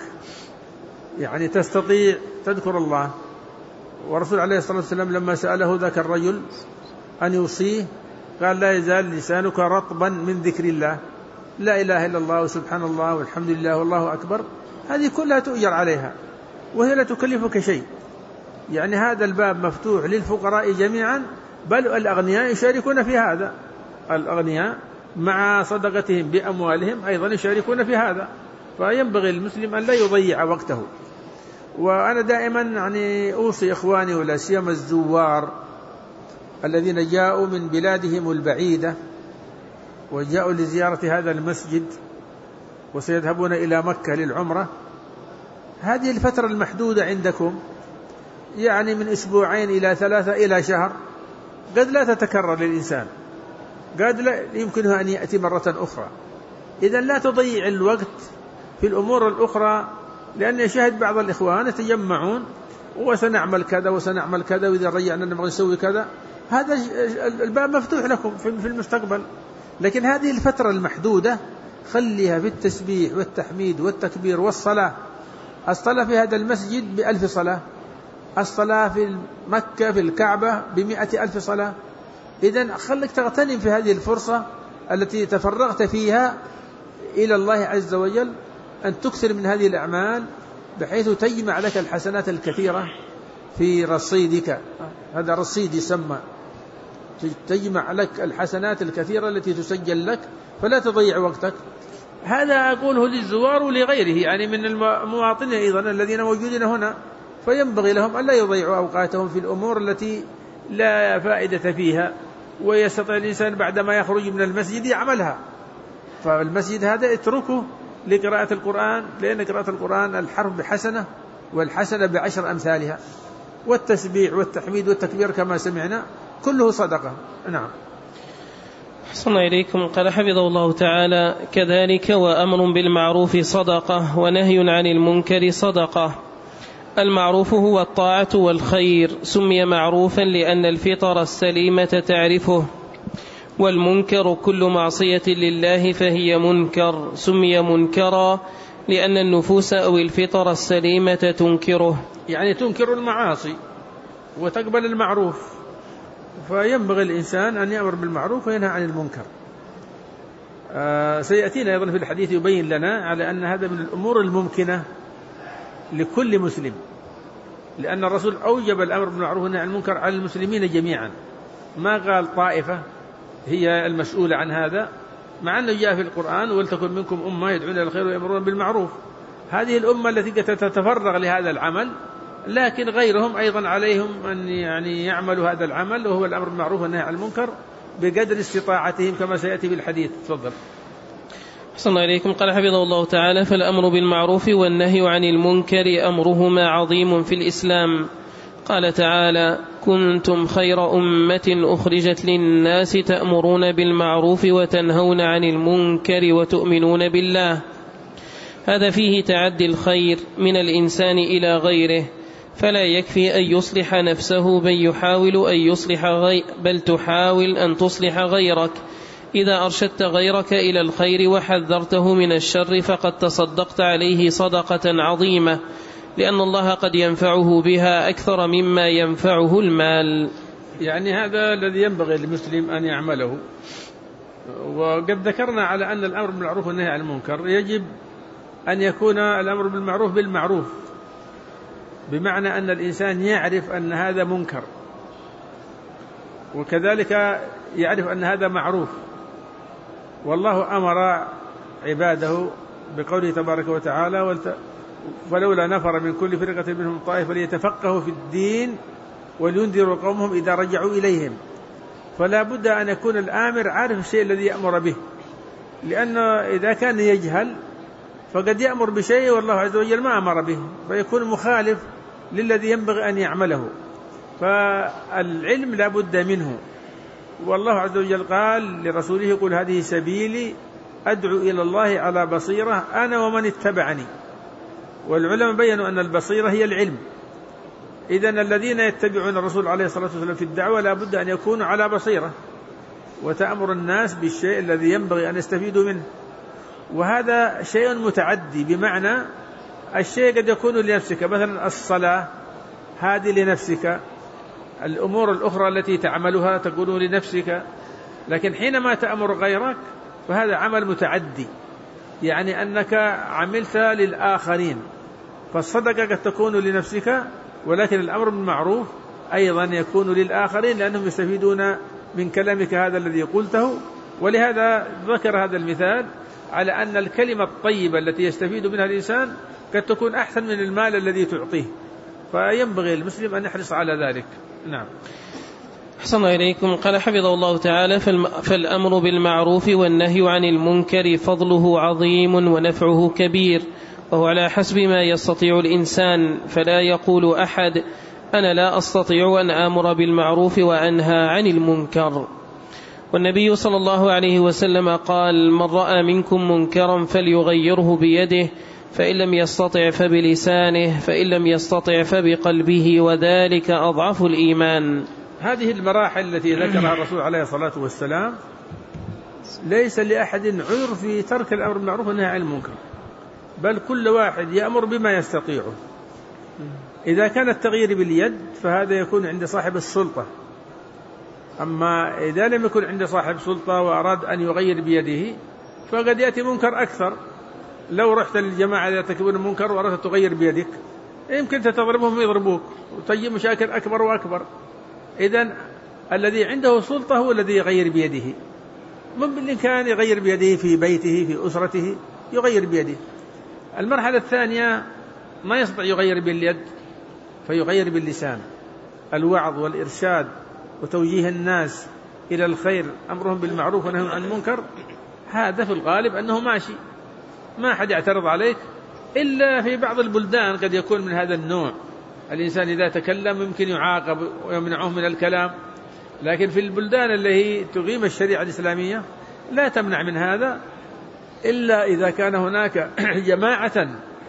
يعني تستطيع تذكر الله، ورسول عليه الصلاة والسلام لما سأله ذاك الرجل أن يوصيه قال: لا يزال لسانك رطبا من ذكر الله، لا إله إلا الله وسبحان الله والحمد لله والله أكبر، هذه كلها تؤجر عليها وهي لا تكلفك شيء. يعني هذا الباب مفتوح للفقراء جميعا، بل الأغنياء يشاركون في هذا، الأغنياء مع صدقتهم بأموالهم أيضا يشاركون في هذا، فينبغي المسلم أن لا يضيع وقته. وأنا دائما يعني أوصي إخواني ولا سيما الزوار الذين جاءوا من بلادهم البعيدة وجاءوا لزيارة هذا المسجد وسيذهبون إلى مكة للعمرة، هذه الفترة المحدودة عندكم يعني من أسبوعين إلى ثلاثة إلى شهر قد لا تتكرر للإنسان، قد لا يمكنه أن يأتي مرة أخرى. إذن لا تضيع الوقت في الأمور الأخرى، لأن يشاهد بعض الإخوان يتجمعون وسنعمل كذا وسنعمل كذا وإذا رجعنا نبغى نسوي كذا، هذا الباب مفتوح لكم في المستقبل. لكن هذه الفترة المحدودة خليها في التسبيح والتحميد والتكبير والصلاة. الصلاة في هذا المسجد بألف صلاة، الصلاة في مكة في الكعبة بمئة ألف صلاة. إذن خلك تغتنم في هذه الفرصة التي تفرغت فيها إلى الله عز وجل، أن تكثر من هذه الأعمال بحيث تجمع لك الحسنات الكثيرة في رصيدك، هذا رصيد يسمى، تجمع لك الحسنات الكثيرة التي تسجل لك، فلا تضيع وقتك. هذا أقوله للزوار ولغيره يعني من المواطنين أيضا الذين موجودين هنا، فينبغي لهم أن لا يضيعوا أوقاتهم في الأمور التي لا فائدة فيها، ويستطيع الإنسان بعدما يخرج من المسجد يعملها. فالمسجد هذا اتركه لقراءة القرآن، لأن قراءة القرآن الحرف بحسنة والحسنة بعشر أمثالها، والتسبيح والتحميد والتكبير كما سمعنا كله صدقة. نعم. أحسن إليكم. قال حفظه الله تعالى: كذلك وأمر بالمعروف صدقة ونهي عن المنكر صدقة. المعروف هو الطاعة والخير، سمي معروفا لأن الفطر السليمة تعرفه، والمنكر كل معصية لله فهي منكر، سمي منكرا لأن النفوس أو الفطر السليمة تنكره، يعني تنكر المعاصي وتقبل المعروف. فينبغي الإنسان أن يأمر بالمعروف وينهى عن المنكر. آه سيأتينا أيضا في الحديث يبين لنا على أن هذا من الأمور الممكنة لكل مسلم، لأن الرسول أوجب الأمر بالمعروف والنهي عن المنكر على المسلمين جميعا، ما قال طائفة هي المسؤولة عن هذا، مع أنه جاء في القرآن: ولتكن منكم أمة يدعون إلى الخير ويأمرون بالمعروف. هذه الأمة التي تتفرغ لهذا العمل، لكن غيرهم أيضا عليهم أن يعني يعملوا هذا العمل، وهو الأمر بالمعروف والنهي عن المنكر بقدر استطاعتهم كما سيأتي في الحديث. تفضل. أحسن إليكم. قال حفظه الله تعالى: فالأمر بالمعروف والنهي عن المنكر أمرهما عظيم في الإسلام. قال تعالى: كنتم خير أمة أخرجت للناس تأمرون بالمعروف وتنهون عن المنكر وتؤمنون بالله. هذا فيه تعدي الخير من الإنسان إلى غيره، فلا يكفي أن يصلح نفسه بل يحاول أن يصلح غي... بل تحاول أن تصلح غيرك. إذا أرشدت غيرك إلى الخير وحذرته من الشر فقد تصدقت عليه صدقة عظيمة، لأن الله قد ينفعه بها أكثر مما ينفعه المال. يعني هذا الذي ينبغي للمسلم أن يعمله. وقد ذكرنا على أن الأمر بالمعروف والنهي عن المنكر يجب أن يكون الأمر بالمعروف بالمعروف، بمعنى أن الإنسان يعرف أن هذا منكر، وكذلك يعرف أن هذا معروف. والله أمر عباده بقوله تبارك وتعالى: ولولا نفر من كل فرقة منهم طائفة ليتفقهوا في الدين ولينذروا قومهم إذا رجعوا إليهم. فلا بد أن يكون الآمر عارف الشيء الذي يأمر به، لأنه إذا كان يجهل فقد يأمر بشيء والله عز وجل ما أمر به، فيكون مخالف للذي ينبغي أن يعمله. فالعلم لا بد منه، والله عز وجل قال لرسوله: قل هذه سبيلي أدعو إلى الله على بصيرة أنا ومن اتبعني. والعلماء بيّنوا أن البصيرة هي العلم. إذن الذين يتبعون الرسول عليه الصلاة والسلام في الدعوة لا بد أن يكونوا على بصيرة، وتأمر الناس بالشيء الذي ينبغي أن يستفيدوا منه. وهذا شيء متعدي، بمعنى الشيء قد يكون لنفسك، مثلا الصلاة هذه لنفسك، الأمور الأخرى التي تعملها تكون لنفسك، لكن حينما تأمر غيرك فهذا عمل متعدي، يعني أنك عملت للآخرين. فالصدقة قد تكون لنفسك، ولكن الأمر بالمعروف أيضا يكون للآخرين، لأنهم يستفيدون من كلامك هذا الذي قلته. ولهذا ذكر هذا المثال على أن الكلمة الطيبة التي يستفيد منها الإنسان قد تكون أحسن من المال الذي تعطيه، فينبغي المسلم أن يحرص على ذلك. نعم. أحسن إليكم. قال حفظه الله تعالى: فالأمر بالمعروف والنهي عن المنكر فضله عظيم ونفعه كبير، وهو على حسب ما يستطيع الإنسان، فلا يقول أحد: أنا لا أستطيع أن آمر بالمعروف وأنهى عن المنكر. والنبي صلى الله عليه وسلم قال: من رأى منكم منكرا فليغيره بيده، فإن لم يستطع فبلسانه، فإن لم يستطع فبقلبه، وذلك أضعف الإيمان. هذه المراحل التي ذكرها الرسول عليه الصلاة والسلام ليس لأحد عذر في ترك الأمر بالمعروف والنهي عن المنكر، بل كل واحد يأمر بما يستطيعه. إذا كان التغيير باليد فهذا يكون عند صاحب السلطة، أما إذا لم يكن عند صاحب سلطة وأراد أن يغير بيده فقد يأتي منكر أكثر. لو رحت للجماعة يرتكبون المنكر وأردت تغير بيدك يمكن تضربهم يضربوك وتجي مشاكل أكبر وأكبر. إذن الذي عنده سلطة هو الذي يغير بيده، من بالإمكان يغير بيده في بيته في أسرته يغير بيده. المرحلة الثانية ما يستطيع يغير باليد فيغير باللسان، الوعظ والإرشاد وتوجيه الناس إلى الخير، أمرهم بالمعروف ونهيهم عن المنكر، هذا في الغالب أنه ماشي، ما أحد يعترض عليك، إلا في بعض البلدان قد يكون من هذا النوع، الإنسان إذا تكلم يمكن يعاقب ويمنعه من الكلام، لكن في البلدان التي تقيم الشريعة الإسلامية لا تمنع من هذا إلا إذا كان هناك جماعة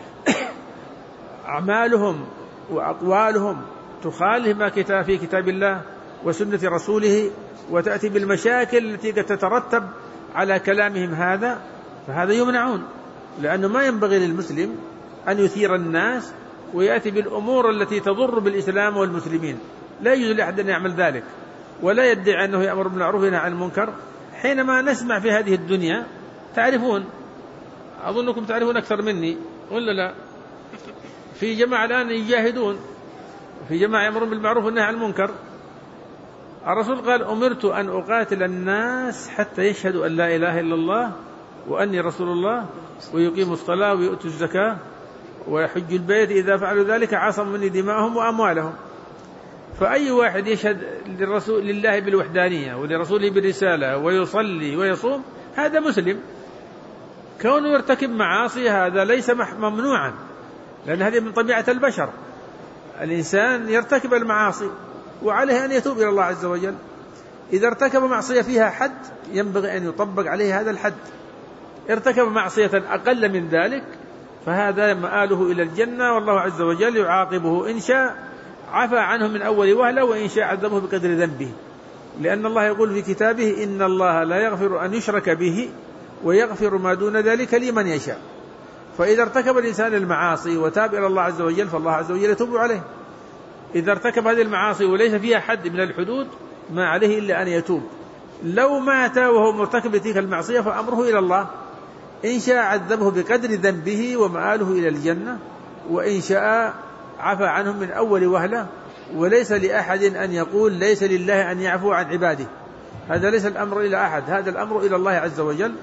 أعمالهم وأقوالهم تخالف ما كتاب في كتاب الله وسنة رسوله وتأتي بالمشاكل التي قد تترتب على كلامهم هذا، فهذا يمنعون، لأنه ما ينبغي للمسلم أن يثير الناس ويأتي بالأمور التي تضر بالإسلام والمسلمين، لا يجوز لأحد أن يعمل ذلك ولا يدعي أنه يأمر بالمعروف وينهى عن المنكر. حينما نسمع في هذه الدنيا، تعرفون، أظنكم تعرفون أكثر مني ولا لا، في جماعة الآن يجاهدون، في جماعة يأمرون بالمعروف والنهي عن المنكر. الرسول قال: أمرت أن أقاتل الناس حتى يشهدوا أن لا إله إلا الله وأني رسول الله ويقيموا الصلاة ويؤتوا الزكاة ويحج البيت، إذا فعلوا ذلك عصموا مني دماءهم وأموالهم. فأي واحد يشهد للرسول لله بالوحدانية ولرسوله بالرسالة ويصلي ويصوم، هذا مسلم. كونه يرتكب معاصي هذا ليس ممنوعا، لأن هذه من طبيعة البشر، الإنسان يرتكب المعاصي وعليه أن يتوب إلى الله عز وجل. إذا ارتكب معصية فيها حد ينبغي أن يطبق عليه هذا الحد، ارتكب معصية أقل من ذلك فهذا مآله إلى الجنة، والله عز وجل يعاقبه إن شاء عفى عنه من أول وهلة وإن شاء عذبه بقدر ذنبه، لأن الله يقول في كتابه: إن الله لا يغفر أن يشرك به ويغفر ما دون ذلك لمن يشاء. فإذا ارتكب الإنسان المعاصي وتاب إلى الله عز وجل فالله عز وجل يتوب عليه. إذا ارتكب هذه المعاصي وليس فيها حد من الحدود ما عليه إلا أن يتوب. لو مات وهو مرتكب تلك المعصية فأمره إلى الله، إن شاء عذبه بقدر ذنبه ومآله إلى الجنة، وإن شاء عفى عنهم من أول وهلة. وليس لأحد أن يقول ليس لله أن يعفو عن عباده، هذا ليس الأمر إلى أحد، هذا الأمر إلى الله عز وجل.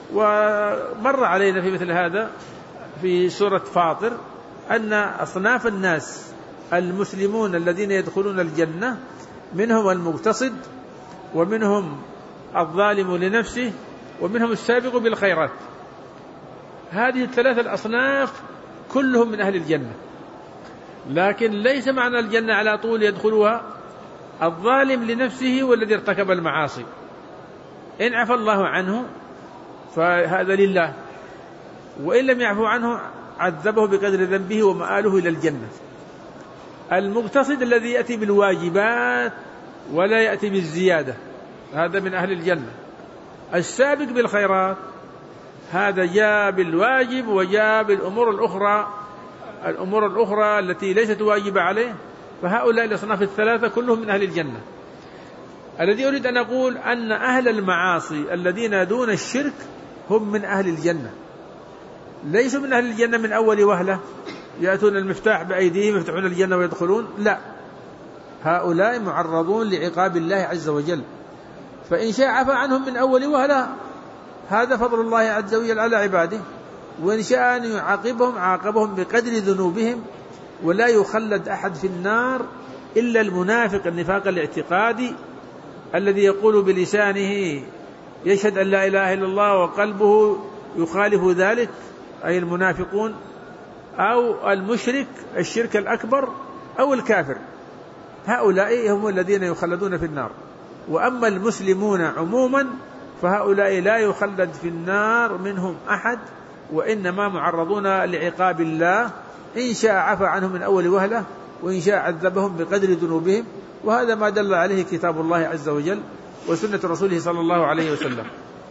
ومر علينا في مثل هذا في سورة فاطر أن أصناف الناس المسلمون الذين يدخلون الجنة منهم المقتصد ومنهم الظالم لنفسه ومنهم السابق بالخيرات. هذه الثلاثة الأصناف كلهم من أهل الجنة، لكن ليس معنى الجنة على طول يدخلها الظالم لنفسه والذي ارتكب المعاصي، إن عفى الله عنه فهذا لله، وإن لم يعفو عنه عذبه بقدر ذنبه ومآله إلى الجنة. المقتصد الذي يأتي بالواجبات ولا يأتي بالزيادة هذا من أهل الجنة. السابق بالخيرات هذا جاء بالواجب وجاء بالأمور الأخرى الأمور الأخرى التي ليست واجبة عليه، فهؤلاء الأصناف الثلاثة كلهم من أهل الجنة. الذي أريد أن أقول أن أهل المعاصي الذين دون الشرك هم من أهل الجنة، ليسوا من أهل الجنة من أول وهلة يأتون المفتاح بأيديهم يفتحون الجنة ويدخلون، لا، هؤلاء معرضون لعقاب الله عز وجل، فإن شاء عفى عنهم من أول وهلة، هذا فضل الله عز وجل على عباده، وإن شاء أن يعاقبهم عاقبهم بقدر ذنوبهم، ولا يخلد أحد في النار إلا المنافق النفاق الاعتقادي الذي يقول بلسانه يشهد أن لا إله إلا الله وقلبه يخالف ذلك، أي المنافقون، أو المشرك الشرك الأكبر، أو الكافر، هؤلاء هم الذين يخلدون في النار. وأما المسلمون عموما فهؤلاء لا يخلد في النار منهم أحد، وإنما معرضون لعقاب الله، إن شاء عفى عنهم من أول وهلة وإن شاء عذبهم بقدر ذنوبهم، وهذا ما دل عليه كتاب الله عز وجل وسنة رسوله صلى الله عليه وسلم.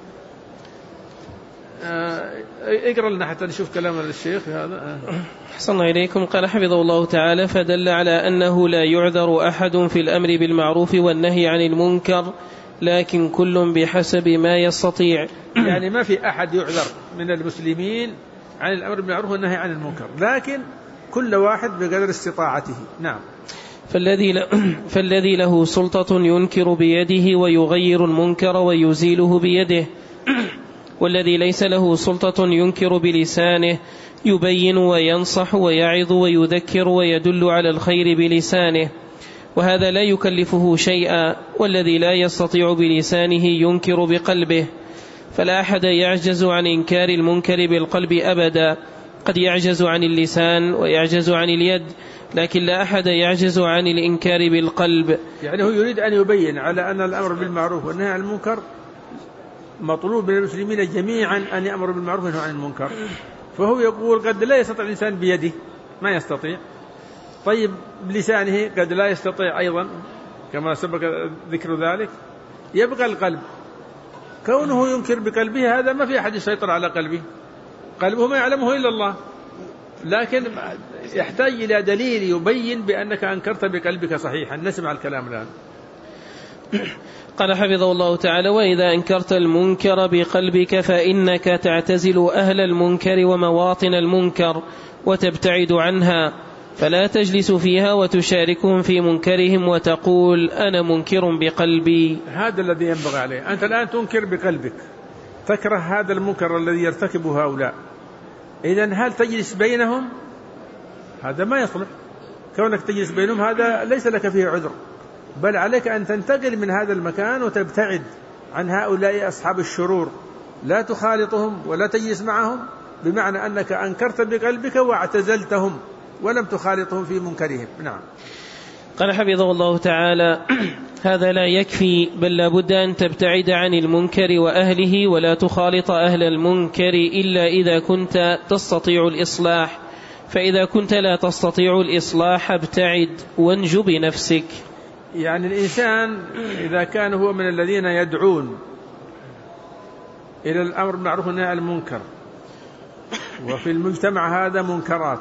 اقرأ لنا حتى نشوف كلام الشيخ هذا. أحسن إليكم. قال حفظه الله تعالى: فدل على أنه لا يعذر أحد في الأمر بالمعروف والنهي عن المنكر، لكن كل بحسب ما يستطيع. يعني ما في أحد يعذر من المسلمين عن الأمر بالمعروف والنهي عن المنكر، لكن كل واحد بقدر استطاعته. نعم. فالذي فالذي له سلطة ينكر بيده ويغير المنكر ويزيله بيده، والذي ليس له سلطة ينكر بلسانه يبين وينصح ويعظ ويذكر ويدل على الخير بلسانه، وهذا لا يكلفه شيئا، والذي لا يستطيع بلسانه ينكر بقلبه، فلا أحد يعجز عن إنكار المنكر بالقلب أبدا. قد يعجز عن اللسان ويعجز عن اليد، لكن لا أحد يعجز عن الإنكار بالقلب. يعني هو يريد أن يبين على أن الأمر بالمعروف والنهي عن المنكر مطلوب من المسلمين جميعا أن يأمروا بالمعروف والنهي عن المنكر، فهو يقول قد لا يستطيع الإنسان بيده، ما يستطيع، طيب بلسانه قد لا يستطيع أيضا كما سبق ذكر ذلك، يبقى القلب. كونه ينكر بقلبه هذا ما في أحد يسيطر على قلبه، قلبه ما يعلمه إلا الله، لكن يحتاج إلى دليل يبين بأنك أنكرت بقلبك صحيحا. نسمع الكلام الآن. قال حفظه الله تعالى: وإذا أنكرت المنكر بقلبك فإنك تعتزل أهل المنكر ومواطن المنكر وتبتعد عنها، فلا تجلس فيها وتشاركهم في منكرهم وتقول أنا منكر بقلبي. هذا الذي ينبغي عليه. أنت الآن تنكر بقلبك، تكره هذا المنكر الذي يرتكبه هؤلاء، إذن هل تجلس بينهم؟ هذا ما يصلح. كونك تجلس بينهم هذا ليس لك فيه عذر، بل عليك أن تنتقل من هذا المكان وتبتعد عن هؤلاء أصحاب الشرور، لا تخالطهم ولا تجلس معهم، بمعنى أنك أنكرت بقلبك واعتزلتهم ولم تخالطهم في منكرهم. نعم. قال حفظه الله تعالى: هذا لا يكفي، بل لا بد أن تبتعد عن المنكر وأهله ولا تخالط أهل المنكر إلا إذا كنت تستطيع الإصلاح، فإذا كنت لا تستطيع الإصلاح ابتعد وانجو بنفسك. يعني الإنسان إذا كان هو من الذين يدعون إلى الأمر بالمعروف والنهي عن المنكر، وفي المجتمع هذا منكرات،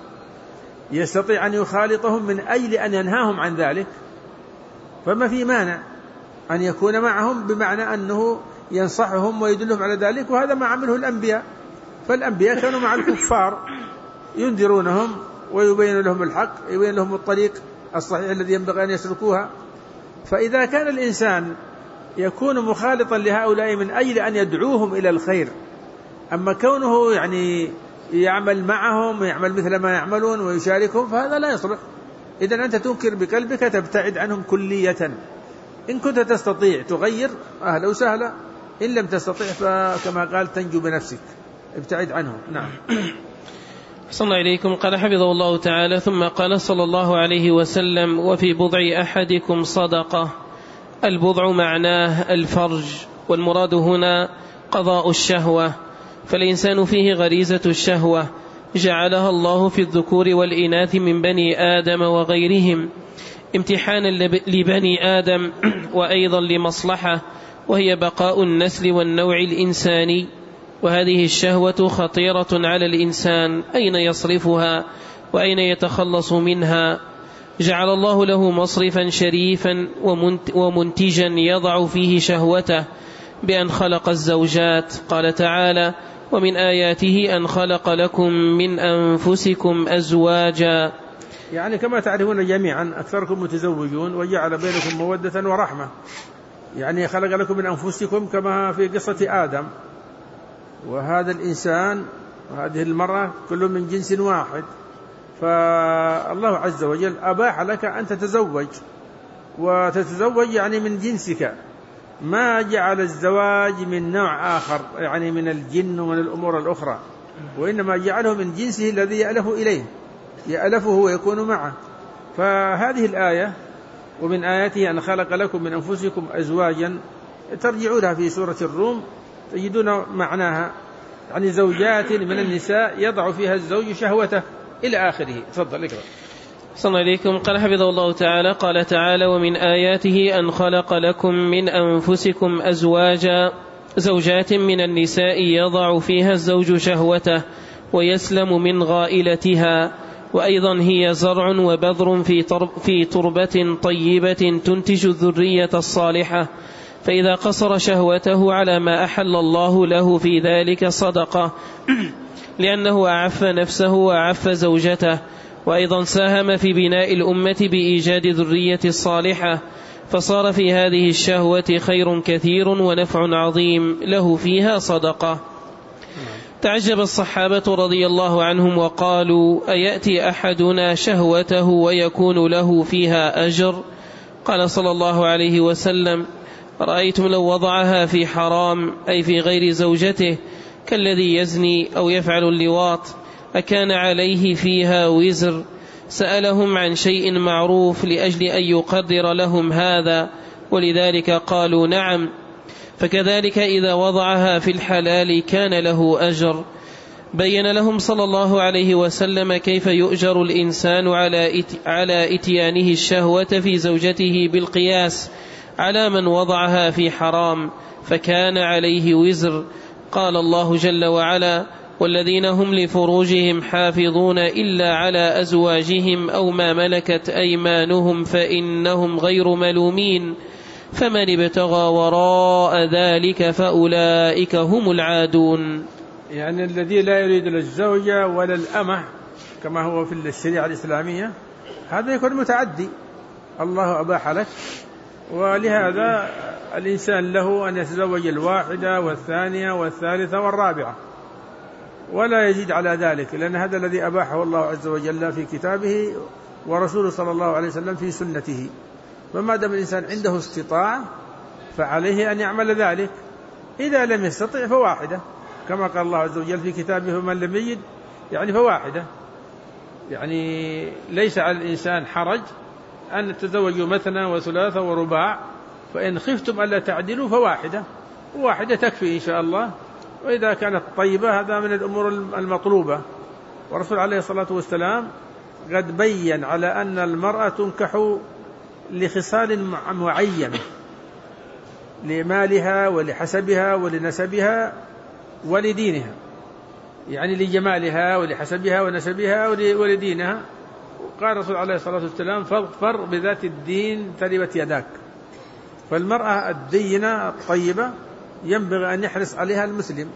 يستطيع أن يخالطهم من أجل أن ينهاهم عن ذلك، فما في مانع أن يكون معهم، بمعنى أنه ينصحهم ويدلهم على ذلك. وهذا ما عمله الأنبياء، فالأنبياء كانوا مع الكفار ينذرونهم ويبين لهم الحق، يبين لهم الطريق الصحيح الذي ينبغي أن يسلكوها. فإذا كان الإنسان يكون مخالطا لهؤلاء من أجل أن يدعوهم إلى الخير، أما كونه يعني يعمل معهم ويعمل مثل ما يعملون ويشاركهم، فهذا لا يصلح. إذن أنت تنكر بقلبك، تبتعد عنهم كلية. إن كنت تستطيع تغير أهلا وسهلا، إن لم تستطيع فكما قال تنجو بنفسك، ابتعد عنهم. نعم. صلى الله عليكم. قال حفظه الله تعالى: ثم قال صلى الله عليه وسلم: وفي بضع أحدكم صدقة. البضع معناه الفرج، والمراد هنا قضاء الشهوة، فالإنسان فيه غريزة الشهوة جعلها الله في الذكور والإناث من بني آدم وغيرهم امتحانا لبني آدم وأيضا لمصلحة، وهي بقاء النسل والنوع الإنساني. وهذه الشهوة خطيرة على الإنسان، أين يصرفها وأين يتخلص منها؟ جعل الله له مصرفا شريفا ومنتجا يضع فيه شهوته بأن خلق الزوجات. قال تعالى: ومن آياته أن خلق لكم من أنفسكم أزواجا. يعني كما تعرفون جميعا أكثركم متزوجون، وجعل بينكم مودة ورحمة، يعني خلق لكم من أنفسكم كما في قصة آدم، وهذا الإنسان وهذه المرأة كل من جنس واحد، فالله عز وجل أباح لك أن تتزوج، وتتزوج يعني من جنسك، ما جعل الزواج من نوع آخر يعني من الجن ومن الأمور الأخرى، وإنما جعله من جنسه الذي يألف إليه، يألفه ويكون معه. فهذه الآية ومن آياته أن خلق لكم من أنفسكم أزواجا ترجعونها في سورة الروم تجدون معناها، يعني زوجات من النساء يضع فيها الزوج شهوته إلى آخره. تفضل اقرأ. صلى الله عليكم. قال حفظه الله تعالى: قال تعالى: ومن آياته أن خلق لكم من أنفسكم أزواجا زوجات من النساء يضع فيها الزوج شهوته ويسلم من غائلتها، وأيضا هي زرع وبذر في تربة طيبة تنتج الذرية الصالحة، فإذا قصر شهوته على ما أحل الله له في ذلك صدقة، لأنه أعف نفسه وأعف زوجته، وأيضا ساهم في بناء الأمة بإيجاد ذرية الصالحة، فصار في هذه الشهوة خير كثير ونفع عظيم له فيها صدقة. تعجب الصحابة رضي الله عنهم وقالوا: أيأتي أحدنا شهوته ويكون له فيها أجر؟ قال صلى الله عليه وسلم: رأيتم لو وضعها في حرام أي في غير زوجته كالذي يزني أو يفعل اللواط أكان عليه فيها وزر؟ سألهم عن شيء معروف لأجل أن يقدر لهم هذا، ولذلك قالوا: نعم. فكذلك إذا وضعها في الحلال كان له أجر. بين لهم صلى الله عليه وسلم كيف يؤجر الإنسان على إتيانه الشهوة في زوجته بالقياس على من وضعها في حرام فكان عليه وزر. قال الله جل وعلا: والذين هم لفروجهم حافظون إلا على أزواجهم أو ما ملكت أيمانهم فإنهم غير ملومين فمن ابتغى وراء ذلك فأولئك هم العادون. يعني الذي لا يريد للزوجة ولا الأمة كما هو في الشريعة الإسلامية هذا يكون متعدي، الله أباح لك، ولهذا الإنسان له أن يتزوج الواحدة والثانية والثالثة والرابعة ولا يزيد على ذلك، لأن هذا الذي أباحه الله عز وجل في كتابه ورسوله صلى الله عليه وسلم في سنته. فما دام الإنسان عنده استطاعة فعليه أن يعمل ذلك، إذا لم يستطع فواحدة كما قال الله عز وجل في كتابه: ومن لم يجد يعني فواحدة. يعني ليس على الإنسان حرج أن تتزوجوا مثنى وثلاثة ورباع، فإن خفتم ألا تعدلوا فواحدة، واحدة تكفي إن شاء الله. وإذا كانت طيبة هذا من الأمور المطلوبة. ورسول عليه الصلاة والسلام قد بين على أن المرأة تنكح لخصال معينة، لمالها ولحسبها ولنسبها ولدينها، يعني لجمالها ولحسبها ونسبها ولدينها. قال الرسول عليه الصلاة والسلام: فاظفر بذات الدين تربت يداك. فالمرأة الدينة الطيبة ينبغي أن يحرص عليها المسلم،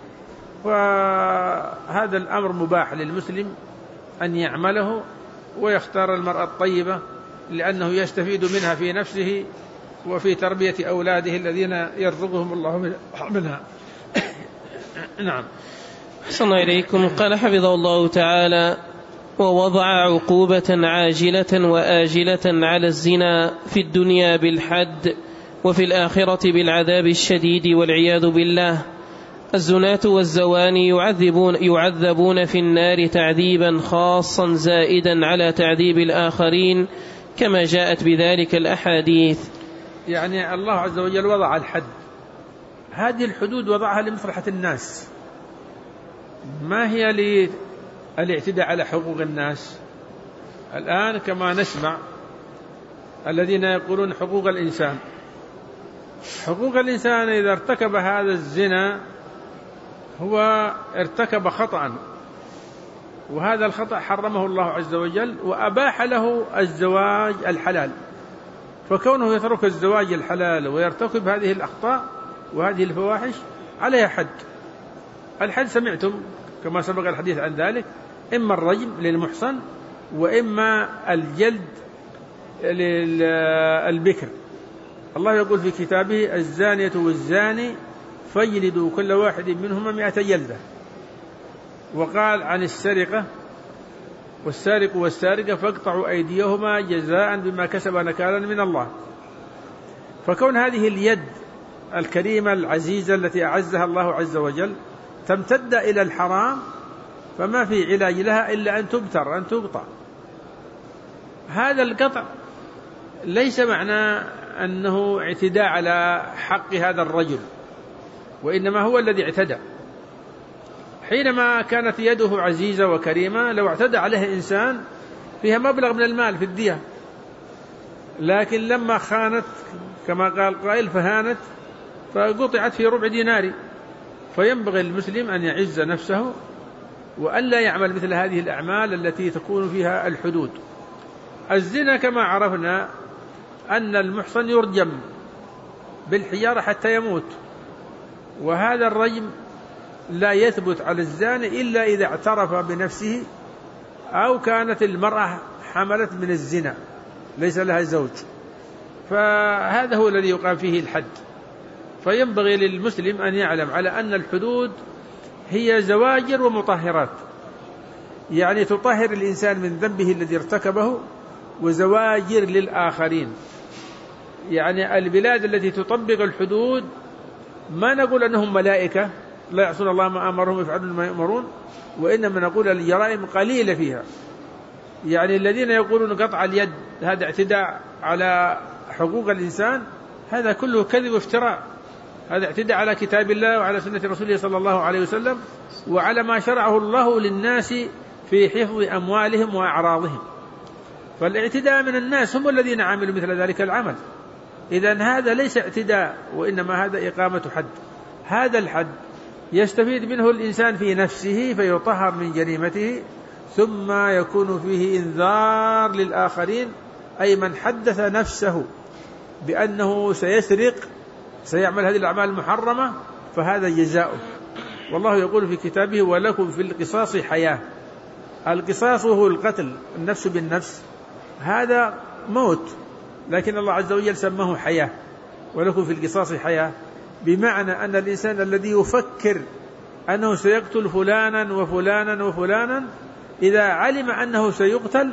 وهذا الأمر مباح للمسلم أن يعمله ويختار المرأة الطيبة، لأنه يستفيد منها في نفسه وفي تربية أولاده الذين يرزقهم الله منها. نعم. أحسن إليكم. قال حفظه الله تعالى: ووضع عقوبة عاجلة وآجلة على الزنا في الدنيا بالحد وفي الآخرة بالعذاب الشديد والعياذ بالله. الزناة والزواني يعذبون, يعذبون في النار تعذيبا خاصا زائدا على تعذيب الآخرين كما جاءت بذلك الأحاديث. يعني الله عز وجل وضع الحد، هذه الحدود وضعها لمصلحة الناس، ما هي للاعتداء على حقوق الناس. الآن كما نسمع الذين يقولون حقوق الإنسان، حقوق الإنسان إذا ارتكب هذا الزنا هو ارتكب خطأ، وهذا الخطأ حرمه الله عز وجل وأباح له الزواج الحلال، فكونه يترك الزواج الحلال ويرتكب هذه الأخطاء وهذه الفواحش عليها حد. الحد سمعتم كما سبق الحديث عن ذلك، إما الرجم للمحصن وإما الجلد للبكر. الله يقول في كتابه: الزانية والزاني فاجلدوا كل واحد منهما مئة جلدة. وقال عن السرقة: والسارق والسارقة فاقطعوا أيديهما جزاء بما كسب نكالا من الله. فكون هذه اليد الكريمة العزيزة التي أعزها الله عز وجل تمتد إلى الحرام فما في علاج لها إلا أن تبتر، أن تقطع. هذا القطع ليس معنى أنه اعتداء على حق هذا الرجل، وإنما هو الذي اعتدى. حينما كانت يده عزيزة وكريمة لو اعتدى عليه إنسان فيها مبلغ من المال في الدية، لكن لما خانت كما قال قائل فهانت فقطعت في ربع دينار. فينبغي المسلم أن يعز نفسه وأن لا يعمل مثل هذه الأعمال التي تكون فيها الحدود. الزنا كما عرفنا أن المحصن يرجم بالحجارة حتى يموت، وهذا الرجم لا يثبت على الزاني إلا إذا اعترف بنفسه أو كانت المرأة حملت من الزنا ليس لها زوج، فهذا هو الذي يقام فيه الحد. فينبغي للمسلم أن يعلم على أن الحدود هي زواجر ومطهرات، يعني تطهر الإنسان من ذنبه الذي ارتكبه، وزواجر للآخرين. يعني البلاد التي تطبق الحدود ما نقول أنهم ملائكة لا يعصون الله ما أمرهم يفعلون ما يؤمرون، وإنما نقول الجرائم قليلة فيها. يعني الذين يقولون قطع اليد هذا اعتداء على حقوق الإنسان، هذا كله كذب وافتراء، هذا اعتداء على كتاب الله وعلى سنة رسوله صلى الله عليه وسلم وعلى ما شرعه الله للناس في حفظ أموالهم وأعراضهم. فالاعتداء من الناس هم الذين عملوا مثل ذلك العمل. إذن هذا ليس اعتداء، وإنما هذا إقامة حد. هذا الحد يستفيد منه الإنسان في نفسه فيطهر من جريمته، ثم يكون فيه إنذار للآخرين، أي من حدث نفسه بأنه سيسرق سيعمل هذه الأعمال المحرمة فهذا جزاؤه. والله يقول في كتابه: ولكم في القصاص حياة. القصاص هو القتل، النفس بالنفس، هذا موت، لكن الله عز وجل سماه حياة. ولكم في القصاص حياة، بمعنى أن الإنسان الذي يفكر أنه سيقتل فلانا وفلانا وفلانا إذا علم أنه سيقتل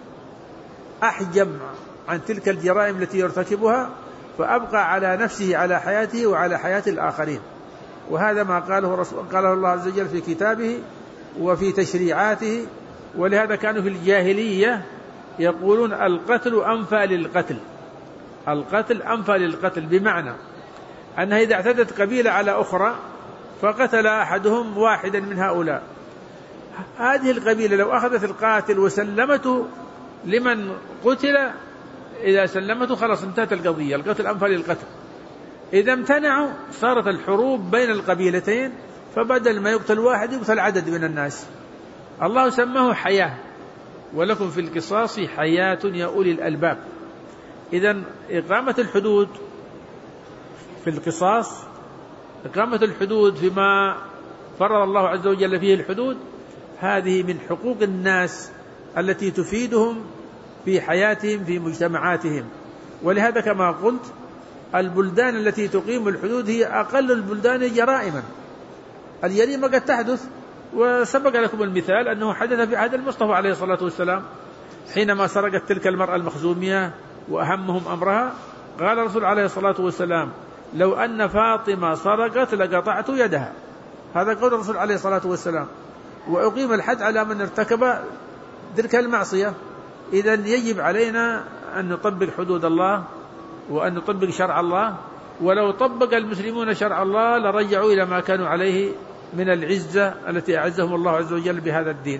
أحجم عن تلك الجرائم التي يرتكبها، فأبقى على نفسه على حياته وعلى حياة الآخرين. وهذا ما قاله, رسول قاله الله عز وجل في كتابه وفي تشريعاته. ولهذا كانوا في الجاهلية يقولون القتل أنفى للقتل، القتل أنفى للقتل، بمعنى أنها إذا اعتدت قبيلة على أخرى فقتل أحدهم واحدا من هؤلاء، هذه القبيلة لو أخذت القاتل وسلمته لمن قتل، إذا سلمته خلاص انتهت القضية، القتل أنفى للقتل. إذا امتنعوا صارت الحروب بين القبيلتين، فبدل ما يقتل واحد يقتل عدد من الناس. الله سماه حياة، ولكم في القصاص حياة يا أولي الألباب. إذن إقامة الحدود في القصاص، إقامة الحدود فيما فرض الله عز وجل فيه الحدود، هذه من حقوق الناس التي تفيدهم في حياتهم في مجتمعاتهم. ولهذا كما قلت البلدان التي تقيم الحدود هي أقل البلدان جرائما. الجريمة قد تحدث، وسبق لكم المثال أنه حدث في عهد المصطفى عليه الصلاة والسلام حينما سرقت تلك المرأة المخزومية وأهمهم أمرها، قال الرسول عليه الصلاة والسلام: لو أن فاطمة سرقت لقطعت يدها. هذا قول الرسول عليه الصلاة والسلام. وأقيم الحد على من ارتكب تلك المعصية. إذن يجب علينا أن نطبق حدود الله وأن نطبق شرع الله. ولو طبق المسلمون شرع الله لرجعوا إلى ما كانوا عليه من العزة التي أعزهم الله عز وجل بهذا الدين.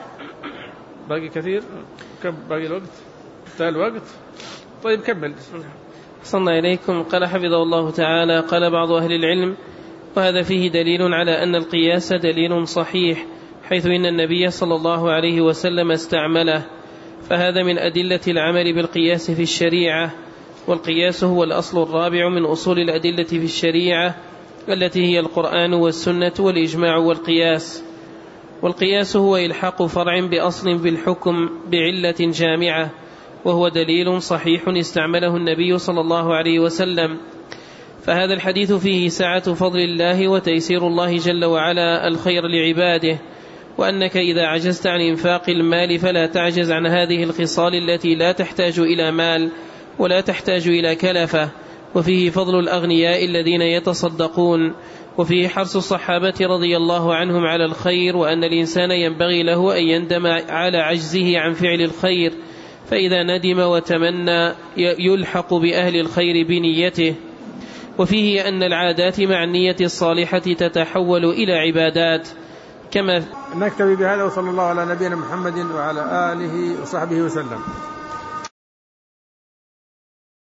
باقي كثير، كم باقي الوقت؟ انتهى الوقت. طيب كمل. صلى إليكم. قال حفظه الله تعالى: قال بعض أهل العلم: وهذا فيه دليل على أن القياس دليل صحيح، حيث إن النبي صلى الله عليه وسلم استعمله، فهذا من أدلة العمل بالقياس في الشريعة. والقياس هو الأصل الرابع من أصول الأدلة في الشريعة، التي هي القرآن والسنة والإجماع والقياس. والقياس هو إلحاق فرع بأصل بالحكم بعلة جامعة، وهو دليل صحيح استعمله النبي صلى الله عليه وسلم. فهذا الحديث فيه سعة فضل الله وتيسير الله جل وعلا الخير لعباده، وأنك إذا عجزت عن إنفاق المال فلا تعجز عن هذه الخصال التي لا تحتاج إلى مال ولا تحتاج إلى كلفة. وفيه فضل الأغنياء الذين يتصدقون، وفيه حرص الصحابة رضي الله عنهم على الخير، وأن الإنسان ينبغي له أن يندم على عجزه عن فعل الخير، فإذا ندم وتمنى يلحق بأهل الخير بنيته. وفيه أن العادات مع النية الصالحة تتحول إلى عبادات. كما نكتفي بهذا، وصلى الله على نبينا محمد وعلى آله وصحبه وسلم.